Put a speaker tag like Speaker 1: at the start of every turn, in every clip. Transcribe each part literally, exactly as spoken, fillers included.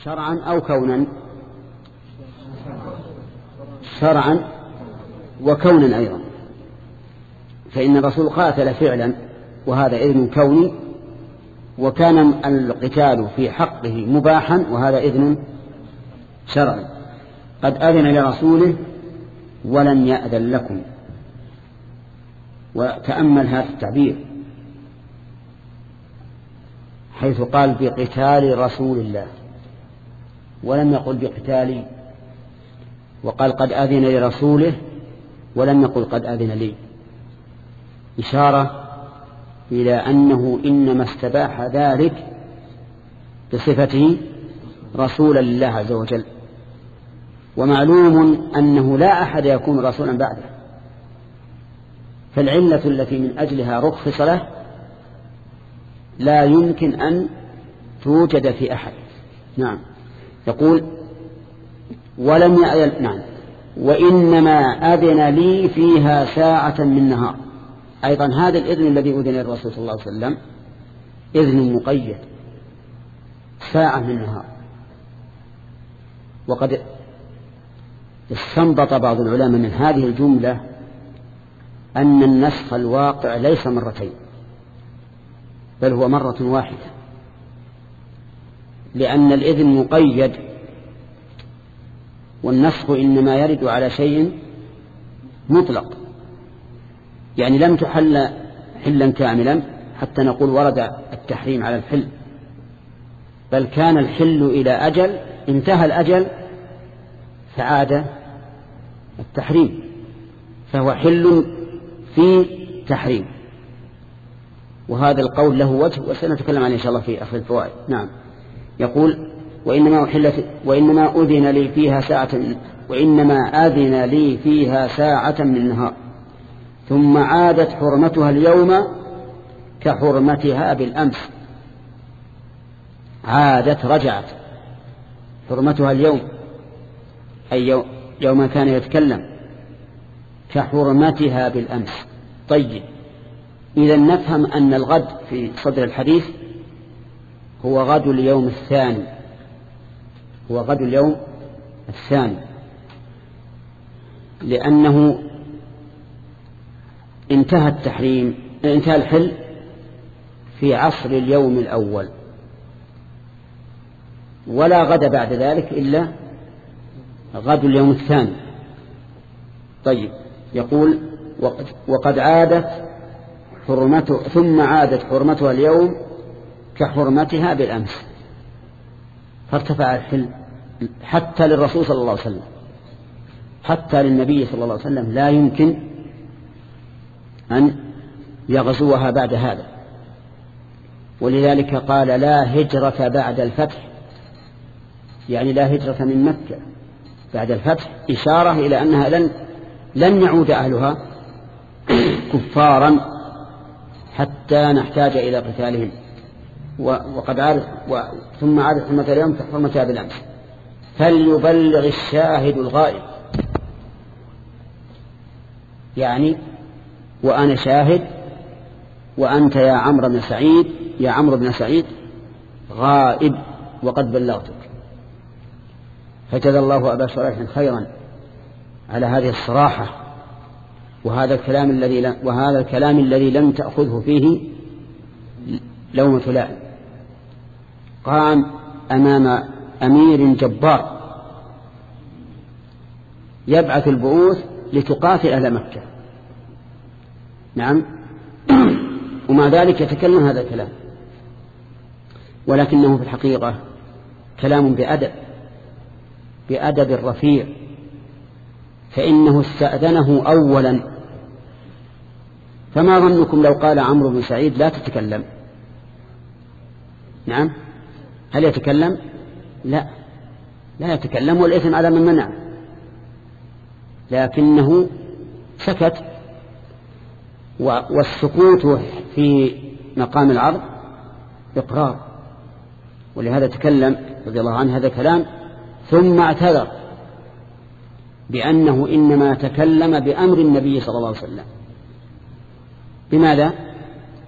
Speaker 1: شرعا أو كونا؟ شرعا وكونا أيضا، فإن الرسول قاتل فعلا وهذا إذن كوني، وكان القتال في حقه مباحا وهذا إذن شرعي. قد أذن لرسوله ولن يأذن لكم. وتأمل هذا التعبير حيث قال بقتال رسول الله ولم يقل بقتالي، وقال قد أذن لرسوله ولم يقل قد أذن لي، إشارة إلى أنه إنما استباح ذلك بصفته رسولا لله عز وجل. ومعلوم أنه لا أحد يكون رسولا بعده، فالعلة التي من أجلها رخص له لا يمكن أن توجد في أحد. نعم. يقول ولم يأذن، نعم، وإنما أذن لي فيها ساعة من نهار. أيضا هذا الإذن الذي أذن للرسول صلى الله عليه وسلم إذن مقيد، ساعة من نهار. وقد استنبط بعض العلماء من هذه الجملة أن النسخ الواقع ليس مرتين بل هو مرة واحدة، لأن الإذن مقيد والنسخ إنما يرد على شيء مطلق، يعني لم تحل حلا كاملا حتى نقول ورد التحريم على الحل، بل كان الحل إلى أجل انتهى الأجل فعاد التحريم، فهو حل في تحريم. وهذا القول له وجه وسنتكلم عنه إن شاء الله في آخر الفوائد. نعم. يقول وإنما أحلت وإنما أذن لي فيها ساعة وإنما أذن لي فيها ساعة من نهار ثم عادت حرمتها اليوم كحرمتها بالأمس. عادت رجعت حرمتها اليوم أي يوم كان يتكلم كحرمتها بالأمس. طيب، إذا نفهم أن الغد في صدر الحديث هو غد اليوم الثاني، هو غد اليوم الثاني، لأنه انتهى التحريم انتهى الحل في عصر اليوم الأول، ولا غد بعد ذلك إلا غد اليوم الثاني. طيب، يقول وقد عادت حرمته ثم عادت حرمتها اليوم كحرمتها بالأمس، فارتفع الحل حتى للرسول صلى الله عليه وسلم، حتى للنبي صلى الله عليه وسلم لا يمكن أن يغزوها بعد هذا. ولذلك قال لا هجرة بعد الفتح، يعني لا هجرة من مكة بعد الفتح، إشارة إلى أنها لن لن يعود أهلها كفارا حتى نحتاج إلى قتالهم. وقد عاد ثم عادت حرمة اليوم كحرمتها بالأمس. فليبلغ الشاهد الغائب، يعني وأنا شاهد وأنت يا عمرو بن سعيد يا عمرو بن سعيد غائب وقد بلغتك. فجزى الله أبا شريح خيرا على هذه الصراحة وهذا الكلام الذي وهذا الكلام الذي لم تأخذه فيه لومة لائم. قام أمام أمير جبار يبعث البعوث لتقاتل أهل مكة، نعم، ومع ذلك يتكلم هذا الكلام، ولكنه في الحقيقة كلام بأدب بأدب رفيع، فإنه استأذنه أولا. فما ظنكم لو قال عمرو بن سعيد لا تتكلم؟ نعم، هل يتكلم؟ لا لا يتكلم، والإثم على من منع، لكنه سكت. والسكوت في مقام العرض إقرار، ولهذا تكلم رضي الله عنه هذا كلام ثم اعتذر بأنه إنما تكلم بأمر النبي صلى الله عليه وسلم. بماذا؟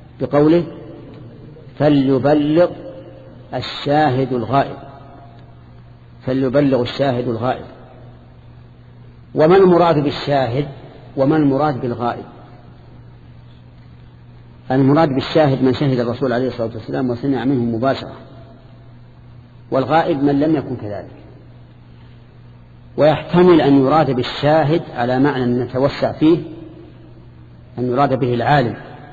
Speaker 1: بقوله فليبلغ الشاهد الغائب. فليبلغ الشاهد الغائب. وما المراد بالشاهد وما المراد بالغائب؟ المراد بالشاهد من شهد الرسول عليه الصلاة والسلام وسمع منه مباشرة، والغائب من لم يكن كذلك. ويحتمل أن يراد بالشاهد على معنى نتوسع فيه أن يراد به العالم،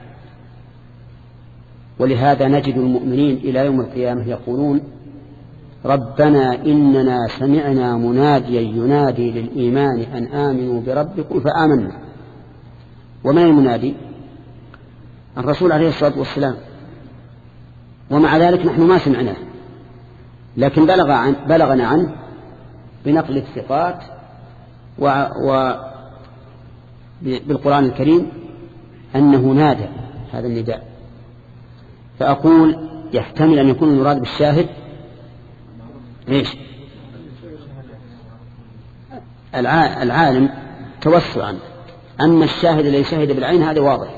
Speaker 1: ولهذا نجد المؤمنين إلى يوم القيامة يقولون ربنا إننا سمعنا مناديا ينادي للإيمان أن آمنوا بربكم فآمنا. ومن المنادي؟ الرسول عليه الصلاة والسلام، ومع ذلك نحن ما سمعناه، لكن بلغ عن بلغنا عنه بنقل الثقات و, و بالقرآن الكريم أنه نادى هذا النداء. فأقول يحتمل أن يكون المراد بالشاهد ليش؟ العالم توسعا، أما الشاهد الذي شهد بالعين هذا واضح.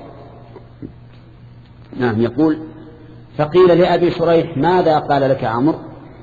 Speaker 1: نعم. يقول فقيل لأبي شريح ماذا قال لك عمرو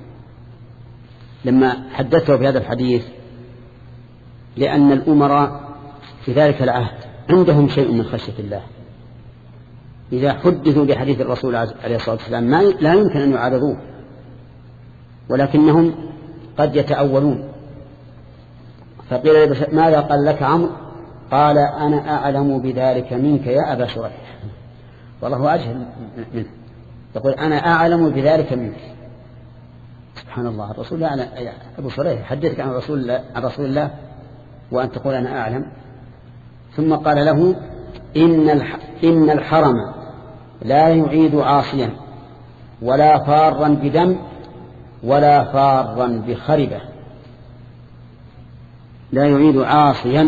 Speaker 1: لما حدثه بهذا الحديث؟ لأن الأمراء في ذلك العهد عندهم شيء من خشية الله، إذا حدثوا بحديث الرسول عليه الصلاة والسلام ما لا يمكن أن يعارضوه، ولكنهم قد يتأولون. فقيل ماذا قال لك عمرو؟ قال أنا أعلم بذلك منك يا أبا شريح. والله أجهل منه، يقول أنا أعلم بذلك منك. سبحان الله، الرسول يعلم. أبو شريح حدثك عن رسول الله عن رسول الله وأن تقول أنا أعلم. ثم قال له إن إن الحرم لا يعيد عاصيا ولا فارا بدم ولا فارا بخربة. لا يعيد عاصيا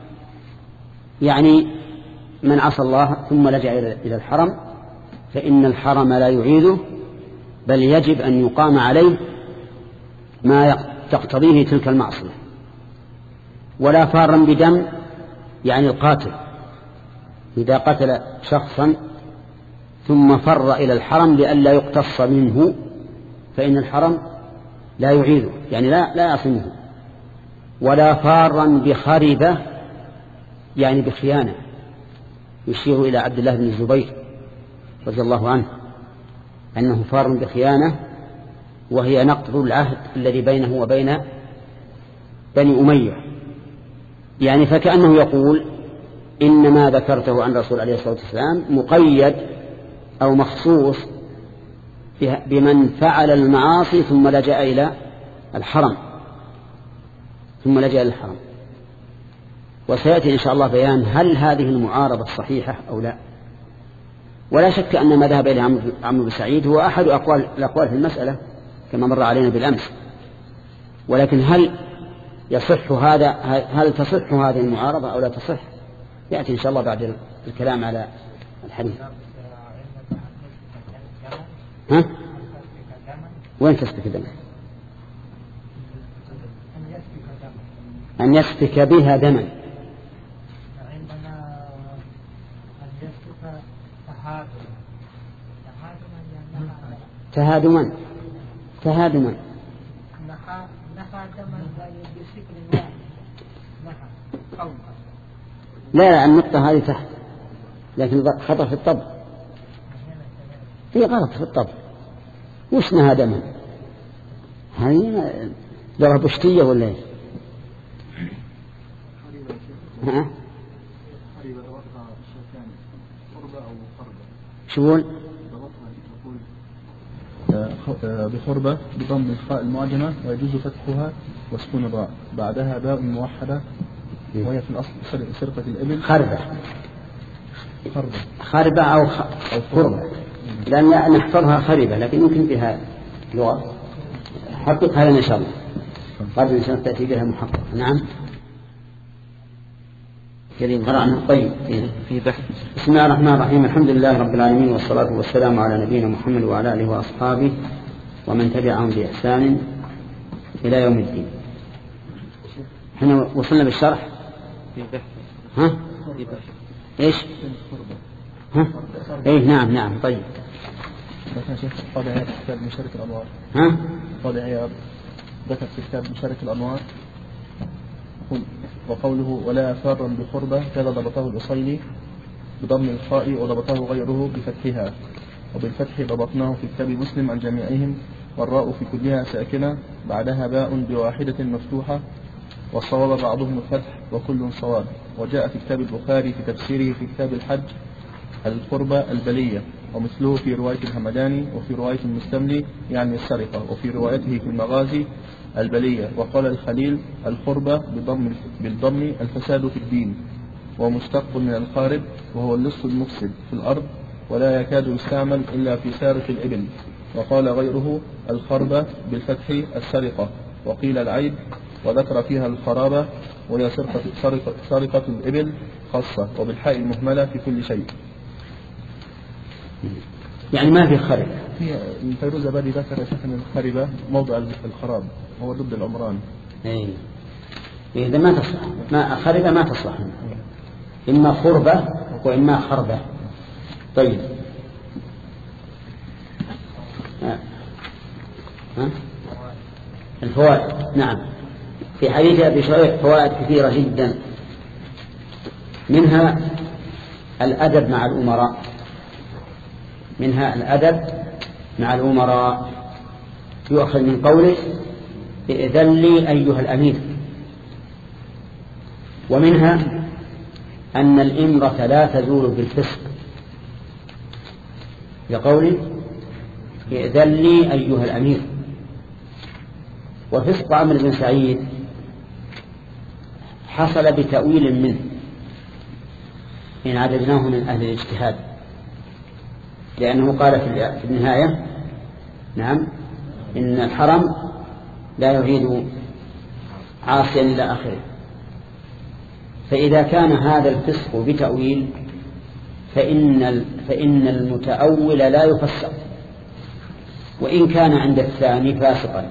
Speaker 1: يعني من عصى الله ثم لجأ إلى الحرم فإن الحرم لا يعيده، بل يجب أن يقام عليه ما تقتضيه تلك المعصية. ولا فارا بدم يعني القاتل إذا قتل شخصا ثم فر إلى الحرم لئلا يقتص منه فإن الحرم لا يعيده يعني لا, لا يعصمه. ولا فارا بخربة يعني بخيانة، يشير إلى عبد الله بن الزبير رضي الله عنه أنه فار بخيانة، وهي نقض العهد الذي بينه وبين بني أمية. يعني فكأنه يقول إن ما ذكرته عن رسول عليه الصلاة والسلام مقيد أو مخصوص بمن فعل المعاصي ثم لجأ إلى الحرم ثم لجأ إلى الحرم. وسيأتي إن شاء الله بيان هل هذه المعارضة صحيحة أو لا. ولا شك أن ما ذهب إليه عمرو بن سعيد هو أحد أقوال الأقوال في المسألة كما مر علينا بالأمس، ولكن هل يصح هذا هل تصح هذه المعارضة أو لا تصح يأتي إن شاء الله بعد الكلام على الحديث. ها؟ وين تسفك دم؟ أن يسفك بها دما. تهادما تهادما لا لا النقطة هذه تحت، لكن خطأ في الطبع. هي غلط في الطبع. وش نهادما؟ هذه لغة بشتية ولا ايش؟ ها؟ شو
Speaker 2: بخربة بضم الخاء المعجمة ويجوز فتحها وسكون الراء بعدها باء موحدة وهي في الأصل سرقة الإبل.
Speaker 1: خربة
Speaker 2: خربة
Speaker 1: خربة أو خربة، لأن نحفظها خربة لكن يمكن بها لغة. حقق هذا إن شاء الله قبل إن شاء الله تأتي بها محقق. نعم كريم قرأنا. طيب
Speaker 2: في بحث.
Speaker 1: بسم الله الرحمن الرحيم. الحمد لله رب العالمين والصلاة والسلام على نبينا محمد وعلى آله وأصحابه ومن تبعهم بإحسان إلى يوم الدين. احنا وصلنا بالشرح.
Speaker 2: في بحث.
Speaker 1: ها؟
Speaker 2: في بحث.
Speaker 1: ايش؟ ها؟ ايه نعم نعم. طيب
Speaker 2: مثلا شيخ قاضي عياض كتاب مشارك الأنوار.
Speaker 1: ها؟
Speaker 2: قاضي عياض ذكر في كتاب مشارك الأنوار وقوله ولا فارا بخربة كذا ضبطه الأصيلي بضم الخاء وضبطه غيره بفتحها، وبالفتح ضبطناه في كتاب مسلم عن جميعهم، والراء في كلها ساكنة بعدها باء بواحدة مفتوحة، والصواب بعضهم الفتح وكل صواب. وجاء في كتاب البخاري في تفسيره في كتاب الحج القربة البلية، ومثله في رواية الهمداني وفي رواية المستملي يعني السرقة، وفي روايته في المغازي البلية. وقال الخليل القربة بالضم, بالضم الفساد في الدين، ومشتق من الخارب وهو اللص المفسد في الأرض، ولا يكاد يستعمل إلا في سارق الإبل. وقال غيره الخربة بالفتح السرقة، وقيل العيب، وذكر فيها الخرابة وهي سرقة, سرقة, سرقة الإبل خاصة، وبالحاء المهملة في كل شيء.
Speaker 1: يعني ما في خرب.
Speaker 2: في فيروز أبادي ذكر أن الخربة موضع الخراب هو ضد العمران.
Speaker 1: إيه إذا ما تصلح، ما خربة ما تصلح، إما خربة وإما خربة. طيب ها. ها؟ الفوائد. نعم، في حديث أبي شريح فوائد كثيرة جدا، منها الأدب مع الأمراء، منها الأدب مع الأمراء يؤخذ من قوله ائذن لي أيها الأمير. ومنها أن الإمرة لا تزول بالفسق، لقوله ائذن لي أيها الأمير. وفسق عمرو بن سعيد حصل بتأويل منه إن عددناه من أهل الاجتهاد، لأنه قال في النهاية نعم إن الحرم لا يريد عاصيا إلى آخره. فإذا كان هذا الفسق بتأويل فإن, فإن المتأول لا يفسق وإن كان عند الثاني فاسقا،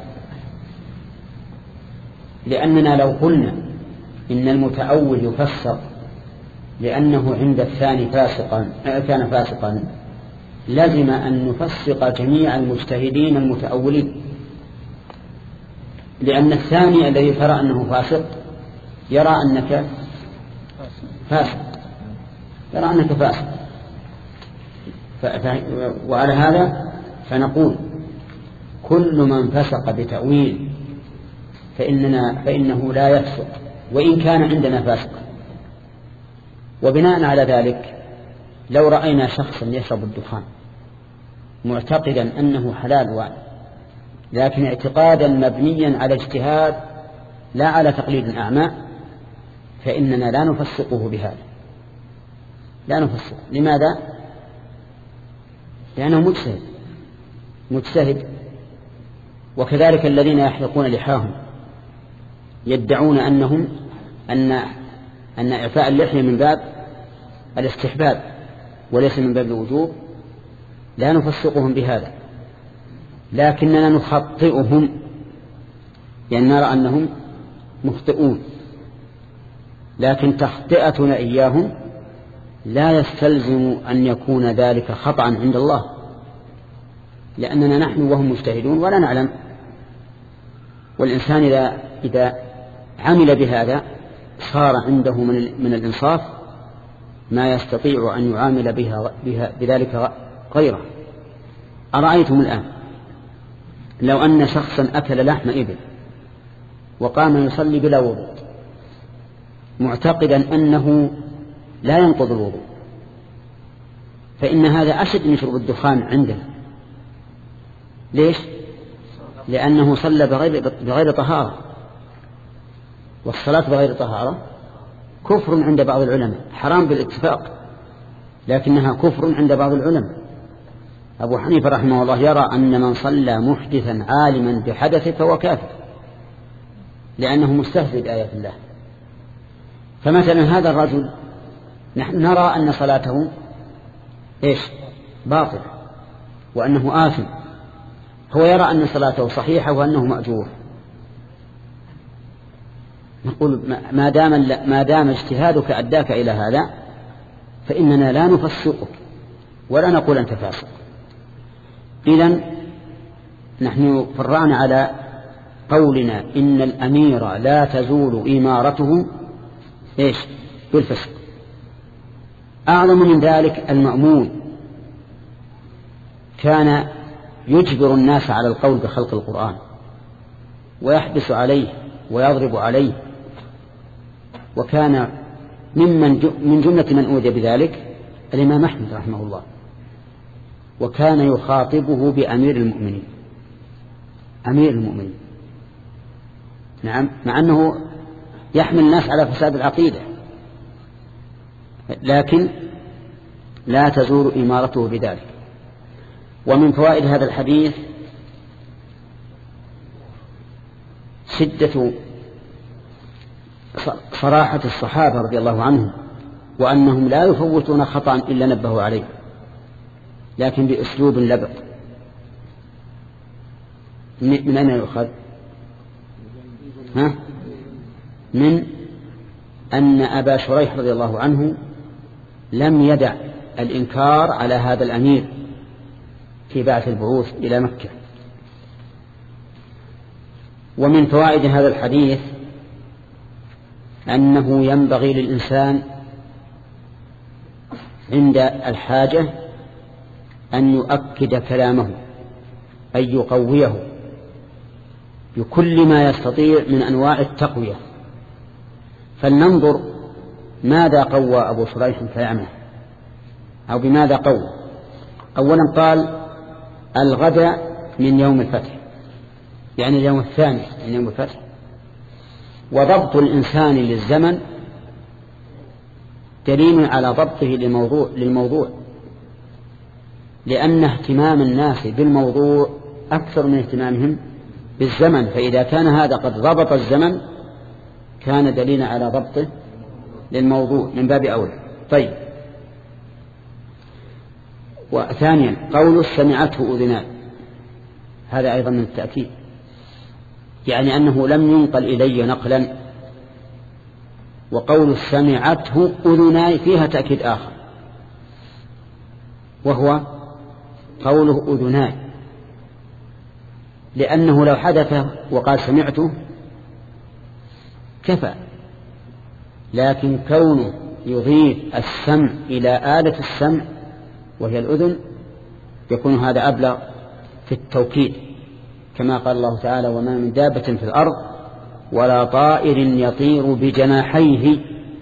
Speaker 1: لأننا لو قلنا إن المتأول يفسق لأنه عند الثاني فاسقا كان فاسقا لازم أن نفسق جميع المجتهدين المتأولين، لأن الثاني الذي ترى أنه فاسق يرى أنك فاسق يرى أنك فاسق وعلى هذا فنقول كل من فسق بتأويل فإننا فإنه لا يفسق وإن كان عندنا فاسقا. وبناء على ذلك لو رأينا شخصا يشرب الدخان معتقدا أنه حلال لكن اعتقادا مبنيا على اجتهاد لا على تقليد أعمى فإننا لا نفسقه بهذا، لا نفسقه. لماذا؟ لأنه مجتهد مجتهد وكذلك الذين يحلقون لحاهم يدعون أنهم أن أن إعفاء اللحية من باب الاستحباب وليس من باب الوجوب، لا نفسقهم بهذا لكننا نخطئهم يعني نرى أنهم مخطئون، لكن تخطئتنا إياهم لا يستلزم أن يكون ذلك خطأ عند الله، لأننا نحن وهم مجتهدون ولا نعلم. والإنسان إذا, إذا عمل بهذا صار عنده من, من الإنصاف ما يستطيع أن يعامل بها بها بذلك غيره. أرأيتم الآن لو أن شخصا أكل لحم إبل وقام يصلي بلا وضوء معتقدا أنه لا ينقض الوضوء، فإن هذا أشد من شرب الدخان عندنا. ليش؟ لأنه صلى بغير, بغير طهارة، والصلاة بغير طهارة كفر عند بعض العلماء، حرام بالاتفاق لكنها كفر عند بعض العلماء. أبو حنيفة رحمه الله يرى أن من صلى محدثا عالما بحدثه فهو كافر لأنه مستهزئ بآيات الله. فمثلا هذا الرجل نحن نرى أن صلاته إيش؟ باطل وأنه آثم، هو يرى أن صلاته صحيحة وأنه مأجور. نقول ما دام ما دام اجتهادك أداك إلى هذا فإننا لا نفسقك ولا نقول أنت فاسق. إذن نحن فرعنا على قولنا إن الأمير لا تزول إمارته إيش بالفسق. أعظم من ذلك المأمون كان يجبر الناس على القول بخلق القرآن ويحبس عليه ويضرب عليه، وكان ممن من جملة من أوذي بذلك الإمام أحمد رحمه الله، وكان يخاطبه بأمير المؤمنين أمير المؤمنين نعم، مع أنه يحمل الناس على فساد العقيدة، لكن لا تزول إمارته بذلك. ومن فوائد هذا الحديث شدة صراحة الصحابة رضي الله عنهم، وأنهم لا يفوتون خطأ إلا نبهوا عليه، لكن بأسلوب لبق. من أين يؤخذ؟ ها؟ من أن أبا شريح رضي الله عنه لم يدع الإنكار على هذا الأمير في بعث البعوث إلى مكة. ومن فوائد هذا الحديث أنه ينبغي للإنسان عند الحاجة أن يؤكد كلامه، أن يقويه بكل ما يستطيع من أنواع التقوية. فلننظر ماذا قوى أبو شريح فيعمل، أو بماذا قوى. أولا قال الغداء من يوم الفتح، يعني اليوم الثاني من يوم الفتح. وضبط الإنسان للزمن دليل على ضبطه للموضوع, للموضوع لأن اهتمام الناس بالموضوع أكثر من اهتمامهم بالزمن، فإذا كان هذا قد ضبط الزمن كان دليلا على ضبطه للموضوع من باب أولى. طيب، وثانيا قول سمعته أذنان، هذا أيضا من التأكيد، يعني أنه لم ينقل إلي نقلا. وقول سمعته أذناي فيها تأكيد آخر، وهو قوله أذناي، لأنه لو حدث وقال سمعته كفى، لكن كونه يضيف السمع إلى آلة السمع وهي الأذن يكون هذا أبلغ في التوكيد، كما قال الله تعالى وما من دابة في الأرض ولا طائر يطير بجناحيه.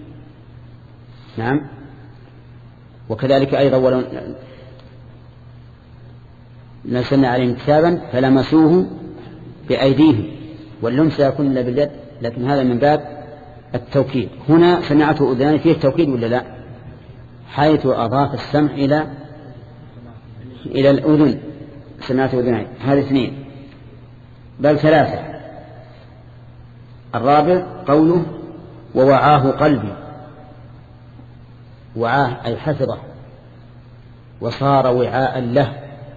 Speaker 1: نعم. وكذلك أيضا ولو نزلنا عليهم كتابا فلمسوه بأيديهم، واللمس يكون إلا باليد، لكن هذا من باب التوكيد. هنا سمعته أذنان فيه التوكيد ولا لا؟ حيث أضاف السمع إلى إلى الأذن، سمعته أذنان. هذه اثنين بل ثلاثة. الرابع قوله ووعاه قلبي، وعاه أي حفظه وصار وعاء له،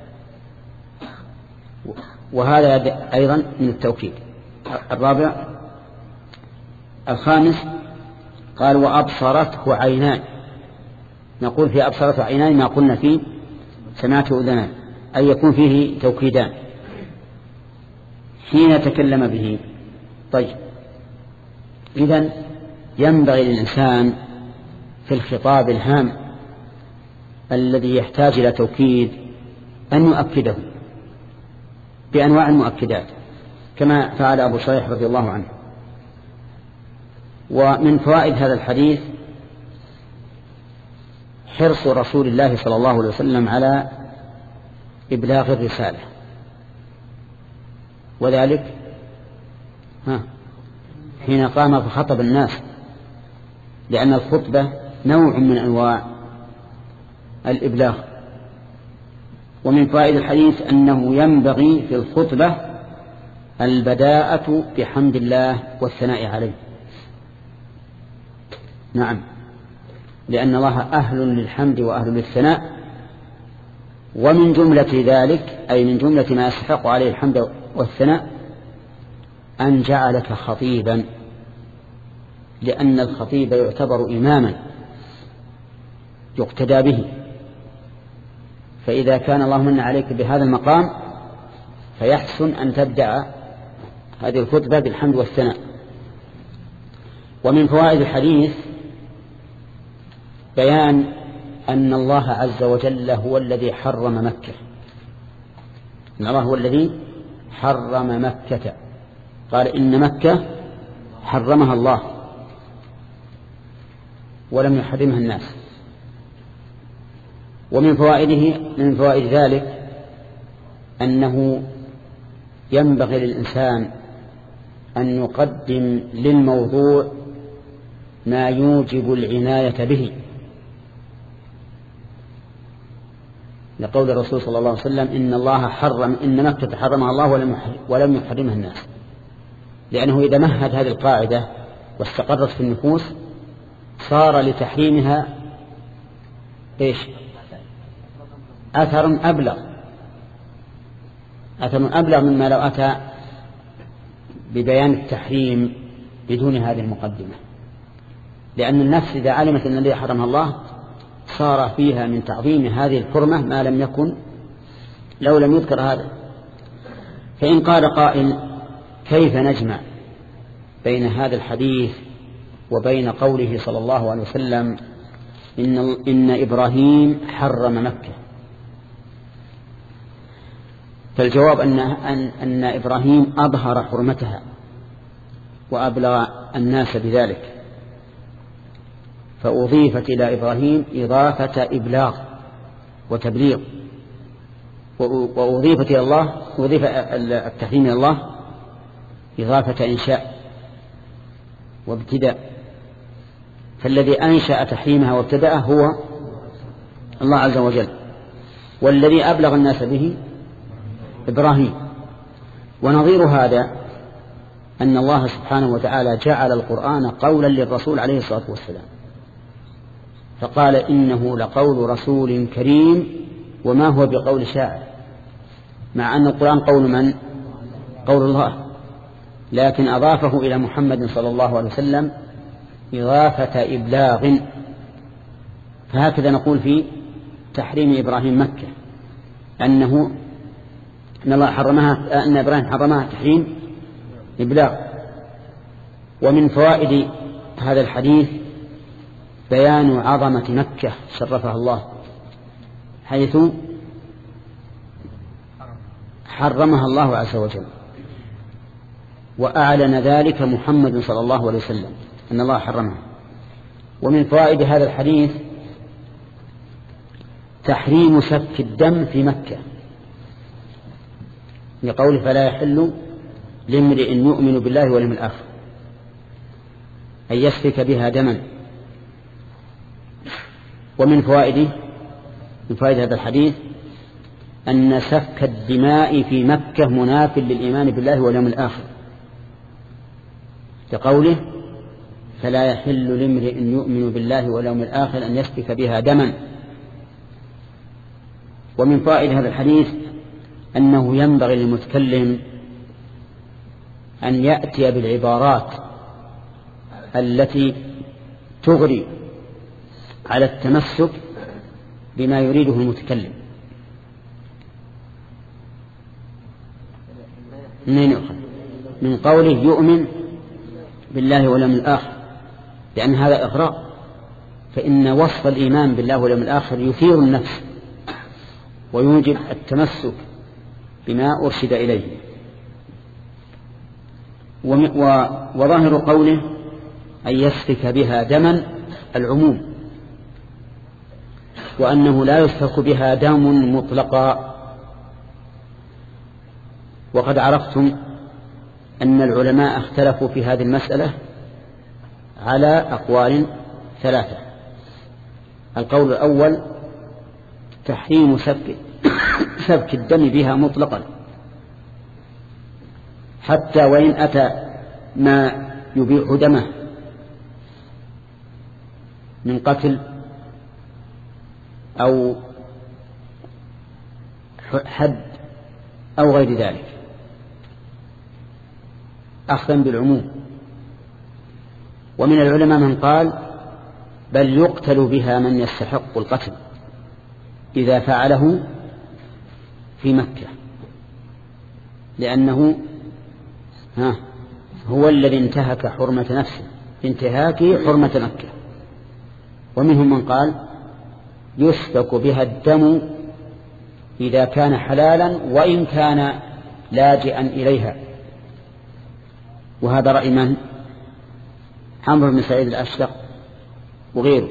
Speaker 1: وهذا أيضا من التوكيد. الرابع. الخامس قال وأبصرته عينان، نقول في أبصرته عينان ما قلنا فيه سمعته أذنان، أي يكون فيه توكيدان حين تكلم به. طيب، إذن ينبغي للإنسان في الخطاب الهام الذي يحتاج إلى توكيد أن يؤكده بأنواع المؤكدات كما فعل أبو شريح رضي الله عنه. ومن فوائد هذا الحديث حرص رسول الله صلى الله عليه وسلم على إبلاغ الرسالة، وذلك ها حين قام فخطب الناس، لأن الخطبة نوع من أنواع الإبلاغ. ومن فوائد الحديث أنه ينبغي في الخطبة البداءة بحمد الله والثناء عليه. نعم، لأن الله أهل للحمد وأهل للثناء، ومن جملة ذلك أي من جملة ما يستحق عليه الحمد والثناء أن جعلك خطيبا، لأن الخطيب يعتبر إماما يقتدى به. فإذا كان الله من عليك بهذا المقام فيحسن أن تبدأ هذه الخطبة بالحمد والثناء. ومن فوائد الحديث بيان أن الله عز وجل هو الذي حرم مكة، إن الله هو الذي حرم مكة، قال إن مكة حرمها الله ولم يحرمها الناس. ومن فوائده من فوائد ذلك أنه ينبغي للإنسان أن يقدم للموضوع ما يوجب العناية به، لقول الرسول صلى الله عليه وسلم إن الله حرم إن مكة حرمها الله ولم يحرمها الناس، لأنه إذا مهد هذه القاعدة واستقرت في النفوس صار لتحريمها إيش أثر أبلغ أثر أبلغ مما لو أتى ببيان التحريم بدون هذه المقدمة، لأن النفس إذا علمت أن الذي حرمها الله صار فيها من تعظيم هذه الحرمة ما لم يكن لو لم يذكر هذا. فإن قال قائل كيف نجمع بين هذا الحديث وبين قوله صلى الله عليه وسلم إن, إن إبراهيم حرم مكة؟ فالجواب أن, أن, أن إبراهيم أظهر حرمتها وأبلغ الناس بذلك، فأضيفت إلى إبراهيم إضافة إبلاغ وتبليغ، وأضيفت إلى الله أضيف التحريم إلى الله إضافة إنشاء وابتداء، فالذي أنشأ تحريمها وابتدأه هو الله عز وجل، والذي أبلغ الناس به إبراهيم. ونظير هذا أن الله سبحانه وتعالى جعل القرآن قولا للرسول عليه الصلاة والسلام، فقال إنه لقول رسول كريم وما هو بقول شاعر، مع أن القرآن قول من؟ قول الله، لكن أضافه إلى محمد صلى الله عليه وسلم إضافة إبلاغ. فهكذا نقول في تحريم إبراهيم مكة أنه أن الله حرمها أن إبراهيم حرمها تحريم إبلاغ. ومن فوائد هذا الحديث بيان عظمة مكة شرفها الله، حيث حرمها الله عز وجل، وأعلن ذلك محمد صلى الله عليه وسلم أن الله حرمها. ومن فوائد هذا الحديث تحريم سفك الدم في مكة، لقوله فلا يحل لامرئ يؤمن بالله واليوم الآخر أن يسفك بها دما. ومن فوائده من فوائد هذا الحديث أن سفك الدماء في مكة مناف للإيمان بالله واليوم الآخر، لقوله فلا يحل لامرئ يؤمن بالله واليوم الآخر أن يسفك بها دما. ومن فوائد هذا الحديث أنه ينبغي للمتكلم أن يأتي بالعبارات التي تغري على التمسك بما يريده المتكلم. منين يؤخذ؟ من قوله يؤمن بالله واليوم الآخر، لأن هذا إغراء، فإن وصف الإيمان بالله واليوم الآخر يثير النفس ويوجب التمسك بما أرشد إليه. وظاهر قوله أن يسفك بها دما العموم، وأنه لا يسفك بها دم مطلقا. وقد عرفتم أن العلماء اختلفوا في هذه المسألة على أقوال ثلاثة. القول الأول تحريم سفك سفك الدم بها مطلقا، حتى وإن أتى ما يبيح دمه من قتل أو حد أو غير ذلك، أخذا بالعموم. ومن العلماء من قال بل يقتل بها من يستحق القتل إذا فعله في مكة، لأنه ها هو الذي انتهك حرمة نفسه انتهاكه حرمة مكة. ومنهم من قال يسفك بها الدم إذا كان حلالا وإن كان لاجئا إليها، وهذا رأي من؟ عمرو بن سعيد الأشدق وغيره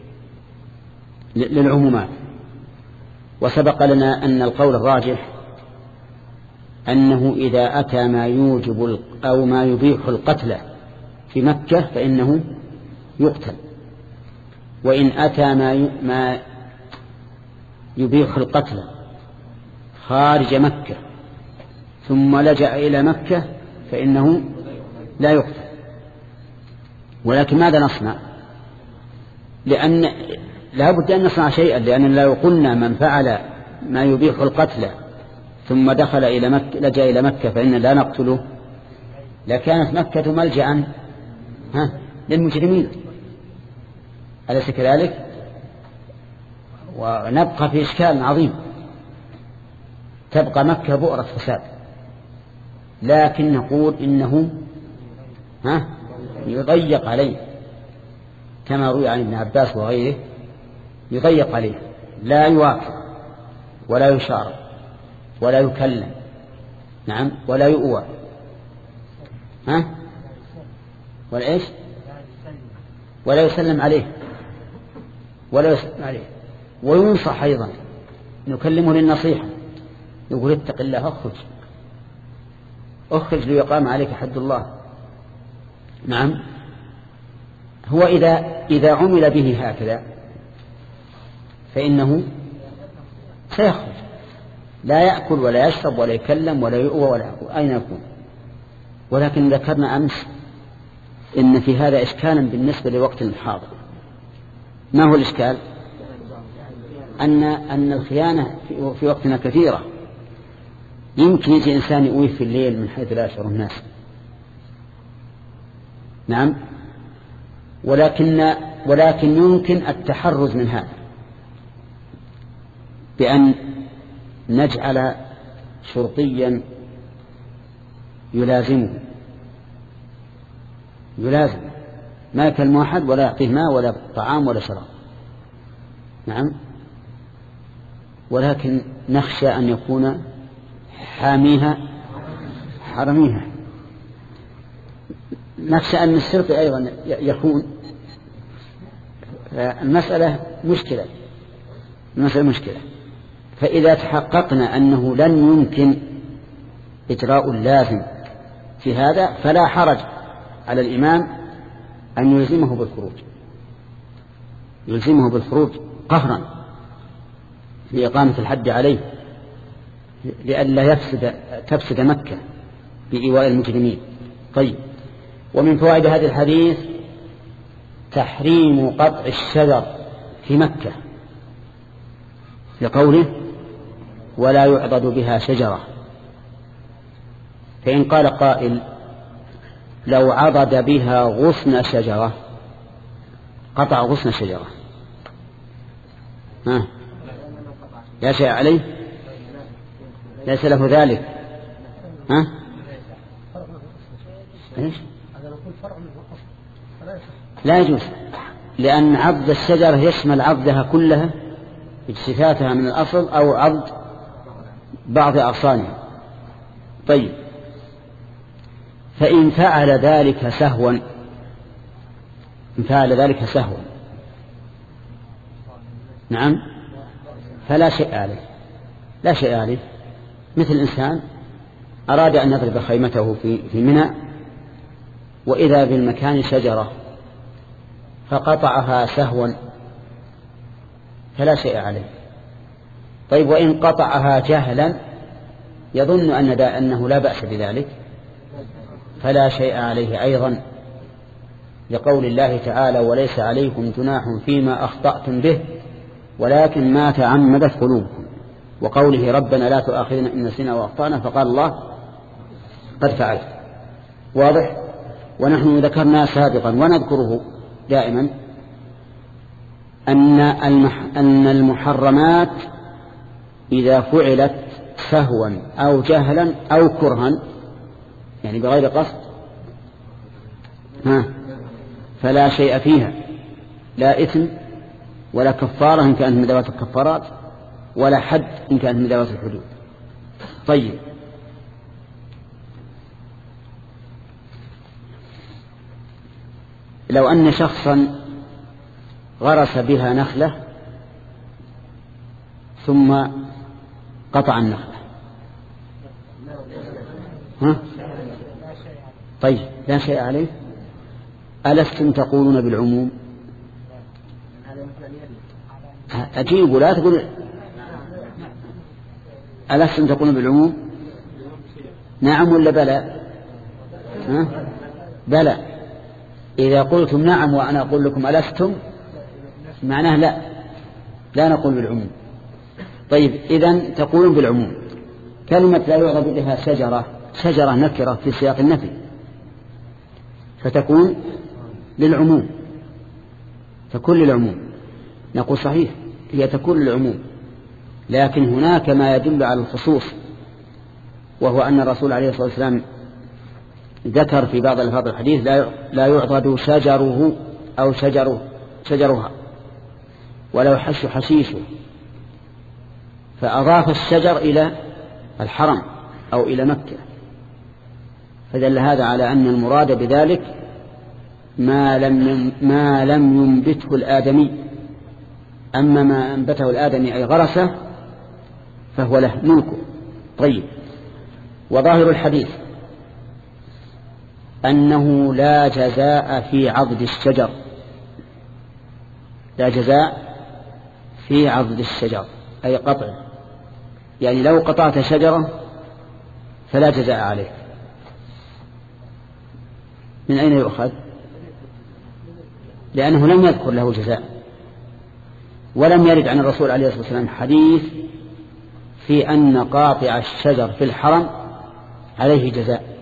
Speaker 1: للعمومات. وسبق لنا أن القول الراجح أنه إذا أتى ما يوجب أو ما يبيح القتل في مكة فإنه يقتل، وإن أتى ما يبيح القتل خارج مكة ثم لجأ إلى مكة فإنه لا يقتل. ولكن ماذا نصنع؟ لأن لا بد أن نصنع شيئا، لأن لو قلنا من فعل ما يبيح القتل ثم دخل إلى مكة لجأ إلى مكة فإن لا نقتله لكانت مكة ملجأ ها للمجرمين، أليس كذلك؟ ونبقى في إشكال عظيم، تبقى مكة بؤرة فساد. لكن نقول إنه ها يضيق عليه كما روي عن ابن عباس وغيره، يضيق عليه لا يواكب ولا يشارك ولا يكلم نعم ولا يؤوى ها ولا إيش ولا يسلم عليه ولا يسلم عليه وينصح أيضا، نكلمه للنصيحة، يقول اتق الله اخرج اخرج ليقام عليك حد الله. نعم هو إذا إذا عمل به هكذا فإنه سيخرج لا يأكل ولا يشرب ولا يكلم ولا يؤوى ولا يأكل. أين يكون؟ ولكن ذكرنا أمس إن في هذا إشكالا بالنسبة لوقت الحاضر. ما هو الإشكال؟ أن أن الخيانة في وقتنا كثيرة، يمكن يجي إنسان يؤويه في الليل من حيث لا يشعر الناس. نعم ولكن ولكن يمكن التحرز من هذا بأن نجعل شرطيا يلازمه يلازم ما يكلم واحد ولا يعطيه ماء ولا طعام ولا شراب. نعم ولكن نخشى أن يكون حاميها حرميها، نخشى أن الشرطي أيضا يكون. المسألة مشكلة المسألة مشكلة فإذا تحققنا أنه لن يمكن إجراء اللازم في هذا فلا حرج على الإمام أن يلزمه بالخروج يلزمه بالخروج قهرا لإقامة الحد عليه لئلا يفسد تفسد مكة بإيواء المجرمين. طيب ومن فوائد هذا الحديث تحريم قطع الشجر في مكة لقوله ولا يعضد بها شجرة. فإن قال قائل لو عضد بها غصن شجرة قطع غصن شجرة ها لا شيء عليه ليس له ذلك ها إيش؟ لا يجوز، لأن عض الشجرة يشمل عضها كلها اجتثاثها من الأصل أو عض بعض أغصانها. طيب فإن فعل ذلك سهوا إن فعل ذلك سهوا نعم فلا شيء عليه لا شيء عليه مثل إنسان أراد أن يضرب خيمته في في منى وإذا بالمكان شجرة فقطعها سهوا فلا شيء عليه. طيب وإن قطعها جهلا يظن أن دا أنه لا بأس بذلك فلا شيء عليه أيضا، لقول الله تعالى وليس عليكم جناح فيما أخطأتم به ولكن ما تعمدت قلوبكم، وقوله ربنا لا تؤاخذنا إن نسينا وأخطأنا فقال الله قد فعلت. واضح؟ ونحن ذكرنا سابقا ونذكره دائما أن أن المحرمات إذا فعلت سهوا أو جهلا أو كرها يعني بغير قصد ها فلا شيء فيها، لا إثم ولا كفارة إن كانت من ذوات الكفارات ولا حد إن كانت من ذوات الحدود. طيب لو أن شخصا غرس بها نخلة ثم قطع النخلة ها؟ طيب لا شيء عليه. ألستم تقولون بالعموم؟ أجيب لا تقول ألستم تقولون بالعموم؟ نعم ولا بلى؟ ها؟ بلى. إذا قلتم نعم وأنا أقول لكم ألستم معناه لا لا نقول بالعموم. طيب إذن تقولون بالعموم. كلمة لا يعرض بها شجرة شجرة نكرة في سياق النفي فتكون للعموم تكون للعموم. نقول صحيح هي تكون للعموم، لكن هناك ما يدل على الخصوص، وهو أن الرسول عليه الصلاة والسلام ذكر في بعض الفاظ الحديث لا يعضد شجره أو شجره شجرها ولا يحش حشيشه، فأضاف الشجر إلى الحرم أو إلى مكة، فدل هذا على أن المراد بذلك ما لم ما لم ينبته الآدمي، أما ما أنبته الآدمي أي غرسه فهو له ملكه. طيب وظاهر الحديث أنه لا جزاء في عضد الشجر، لا جزاء في عضد الشجر أي قطعه، يعني لو قطعت شجرة فلا جزاء عليه. من أين يؤخذ؟ لأنه لم يذكر له جزاء، ولم يرد عن الرسول عليه الصلاة والسلام حديث في أن قاطع الشجر في الحرم عليه جزاء،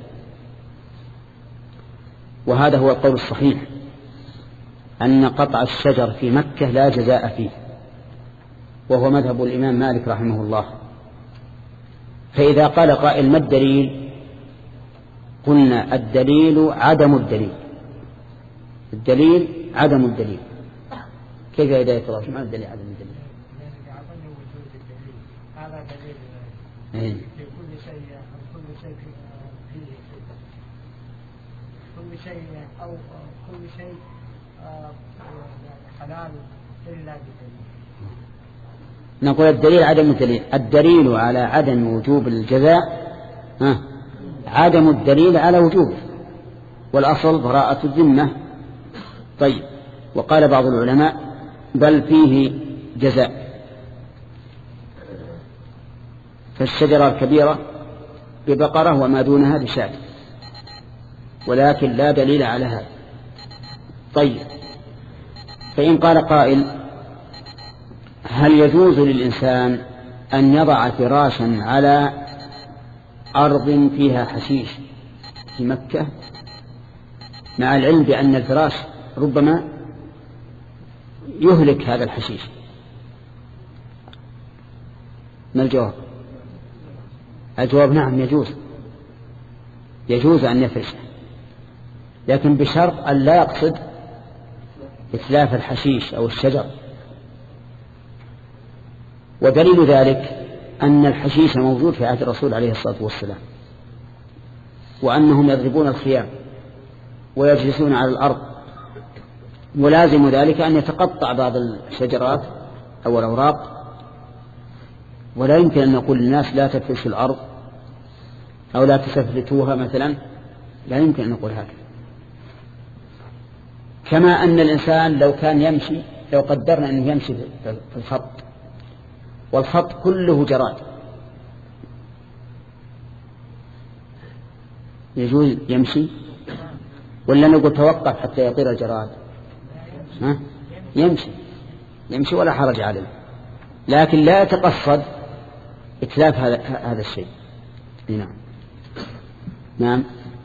Speaker 1: وهذا هو القول الصحيح أن قطع الشجر في مكة لا جزاء فيه، وهو مذهب الإمام مالك رحمه الله. فإذا قال قائل ما الدليل؟ قلنا الدليل عدم الدليل، الدليل عدم الدليل. كيف يا هداية الله؟ ما الدليل عدم الدليل؟
Speaker 3: عدم وجود الدليل هذا دليل
Speaker 1: أيه.
Speaker 3: لكل شيء كل شيء فيه كل شيء أو كل شيء حلال إلا بدليل.
Speaker 1: نقول الدليل عدم الدليل، الدليل على عدم وجوب الجزاء ها عدم الدليل على وجوبه، والأصل براءة الذمة. طيب وقال بعض العلماء بل فيه جزاء، فالشجرة الكبيرة ببقرة وما دونها بشاة، ولكن لا دليل على هذا. طيب فإن قال قائل هل يجوز للإنسان أن يضع فراشا على أرض فيها حشيش في مكة مع العلم بأن الفراش ربما يهلك هذا الحشيش؟ ما الجواب؟ الجواب نعم يجوز، يجوز أن يفرشه، لكن بشرط أن لا يقصد إتلاف الحشيش أو الشجر. ودليل ذلك أن الحشيش موجود في عهد الرسول عليه الصلاة والسلام، وأنهم يضربون الخيام ويجلسون على الأرض، ولازم ذلك أن يتقطع بعض الشجرات أو الأوراق، ولا يمكن أن نقول للناس لا تفرشوا الأرض أو لا تسفلتوها مثلا، لا يمكن أن نقول هذا. كما أن الإنسان لو كان يمشي، لو قدرنا أنه يمشي في الخط والخط كله جراد، يجوز يمشي ولا نقول توقف حتى يطير الجراد؟ ها؟ يمشي يمشي ولا حرج عليه، لكن لا يتقصد إتلاف هذا هذا الشيء. نعم نعم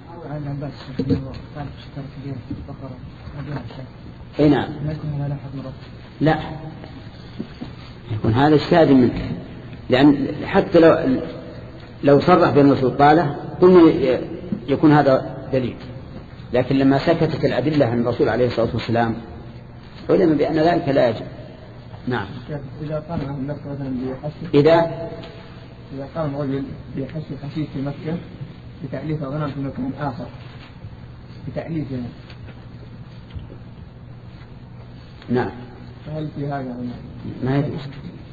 Speaker 1: اي نعم لا يكون هذا اجتهاد منه، لأن حتى لو لو صرح بأنه سلطانة قلنا يكون هذا دليل. لكن لما سكتت الأدلة عن الرسول عليه الصلاة والسلام علم بأن ذلك لا يجب. نعم.
Speaker 2: إذا قام مثلا بحشي
Speaker 1: إذا
Speaker 2: إذا قام رجل بحشي حشيش في مكة بتعليف غنم في مكان آخر بتعليف يعني.
Speaker 1: نعم.
Speaker 2: فهل في هذا
Speaker 1: ما يجوز؟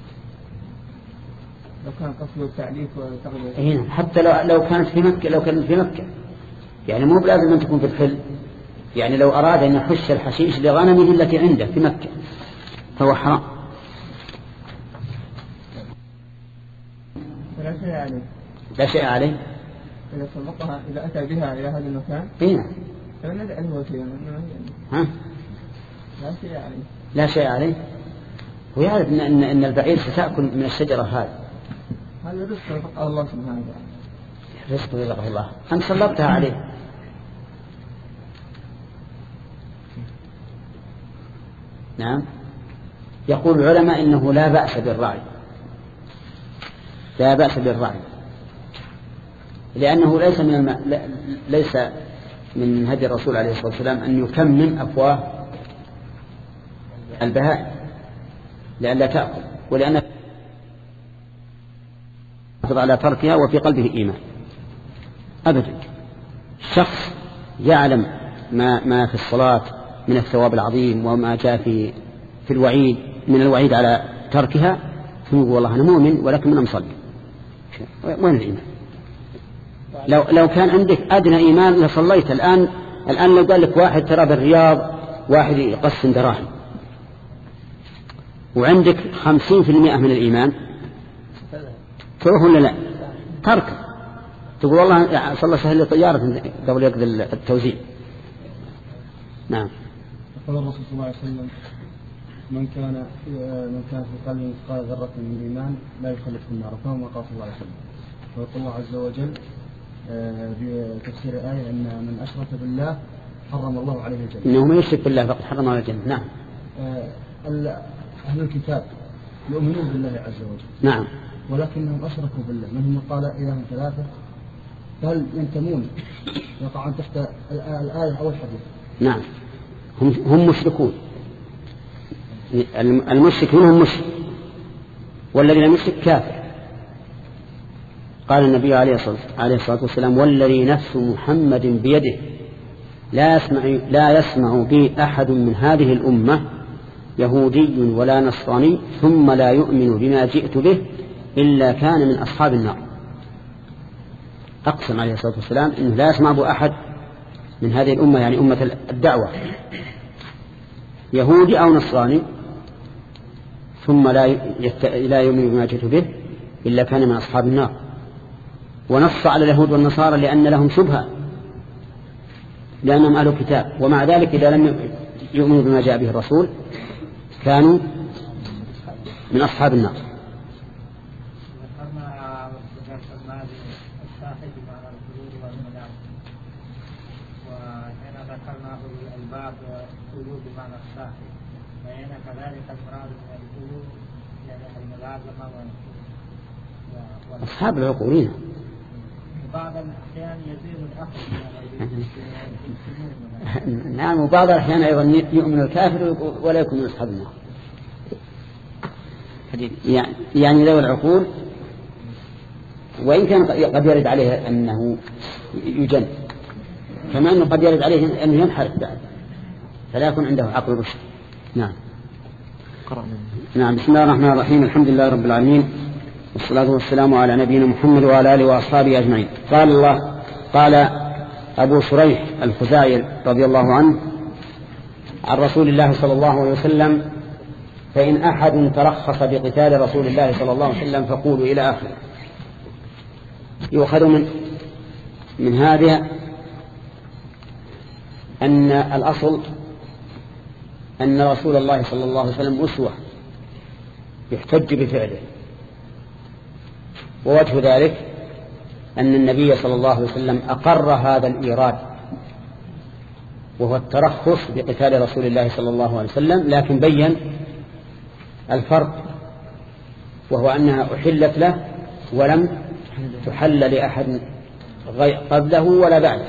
Speaker 2: لو كان قصده التعليف وتغليف.
Speaker 1: هنا حتى لو لو كانت في مكة لو كانت في مكة يعني مو بلازم أن تكون في الحل. يعني لو أراد أن يحش الحشيش لغنمه التي عنده في مكة فهو حرام.
Speaker 2: لا شيء عليه.
Speaker 1: لا شيء عليه.
Speaker 2: إذا سبقها إذا أتى بها إلى هذا المكان.
Speaker 1: هنا.
Speaker 2: فلا ندعي هو شيء.
Speaker 1: ها؟
Speaker 2: لا شيء عليه.
Speaker 1: لا شيء عليه. هو يعرف إن إن إن البعير ستأكل من الشجرة هذه.
Speaker 2: هذا رزق رزق الله سبحانه وتعالى.
Speaker 1: رزق رزق الله. أنت سلطتها عليه. نعم. يقول العلماء إنه لا بأس بالرعي. لا بأس بالرعي. لأنه ليس من الم... ليس من هدي الرسول عليه الصلاة والسلام أن يكمم أفواه البهائم لئلا تأكل، ولأن يحافظ على تركها وفي قلبه إيمان أبدا. الشخص يعلم ما ما في الصلاة من الثواب العظيم وما جاء في في الوعيد من الوعيد على تركها، ثم يقول والله أنا مؤمن ولكن أنا مصلي. وين الإيمان؟ لو لو كان عندك أدنى إيمان لصليت الآن. الآن لو قال لك واحد ترى بالرياض واحد يقسم دراهم وعندك خمسين في المئة من الإيمان تروح ولا لا؟ ترك. تقول والله صلى سهل لي طيارة قبل يقضي التوزيع. نعم.
Speaker 2: قال الرسول صلى الله عليه وسلم من كان من كان في قلبه مثقال ذرة من الإيمان لا يخلد في النار. فهو ما قال صلى الله عليه وسلم. ويقول الله عز وجل بتفسير آية أن من أشرك بالله حرم الله عليه الجنة.
Speaker 1: إنه من يشرك بالله فقد حرم عليه الجنة. نعم.
Speaker 2: أهل الكتاب يؤمنون بالله عز وجل.
Speaker 1: نعم.
Speaker 2: ولكنهم أشركوا بالله. منهم قال إله ثلاثة. فهل ينتمون يقعون تحت الآية أو الحديث؟
Speaker 1: نعم. هم هم مشركون. المشرك منهم مشرك والذي لم يشرك كافر. قال النبي عليه الصلاة والسلام والذي نفس محمد بيده لا يسمع, لا يسمع بي أحد من هذه الأمة يهودي ولا نصراني ثم لا يؤمن بما جئت به إلا كان من أصحاب النار. أقسم عليه الصلاة والسلام إنه لا يسمع به أحد من هذه الأمة يعني أمة الدعوة يهودي أو نصراني ثم لا لا يؤمن بما جئت به إلا كان من أصحاب النار. ونص على اليهود والنصارى لأن لهم شبهة لأنهم أهل كتاب، ومع ذلك إذا لم يؤمنوا بما جاء به الرسول كانوا من أصحاب النار.
Speaker 3: وهنا ذكرنا الباب قلوب بمعنى الصاحب، وهنا كذلك المراد من القلوب يعني الملازمة
Speaker 1: أصحاب العقولين.
Speaker 3: بعض الأحيان يزيد الأخذ.
Speaker 1: نعم. وبعض الأحيان أيضا يؤمن الكافر ولا يكون من أصحاب النار. يعني ذوي العقول وإن كان قد يرد عليه أنه يجن كما أنه قد يرد عليه أنه ينحرف بعد فلا يكون عنده عقل رشد. نعم. نعم. بسم الله الرحمن الرحيم. الحمد لله رب العالمين والصلاة والسلام على نبينا محمد وعلى آله وأصحابه أجمعين. قال الله قال أبو شريح الخزاعي رضي الله عنه عن رسول الله صلى الله عليه وسلم فإن أحد ترخص بقتال رسول الله صلى الله عليه وسلم فقولوا إلى آخره. يؤخذ من من هذا أن الأصل أن رسول الله صلى الله عليه وسلم أسوة يحتج بفعله، ووجه ذلك أن النبي صلى الله عليه وسلم أقر هذا الإيراد وهو الترخص بقتال رسول الله صلى الله عليه وسلم، لكن بين الفرق وهو أنها أحلت له ولم تحل لأحد قبله ولا بعده.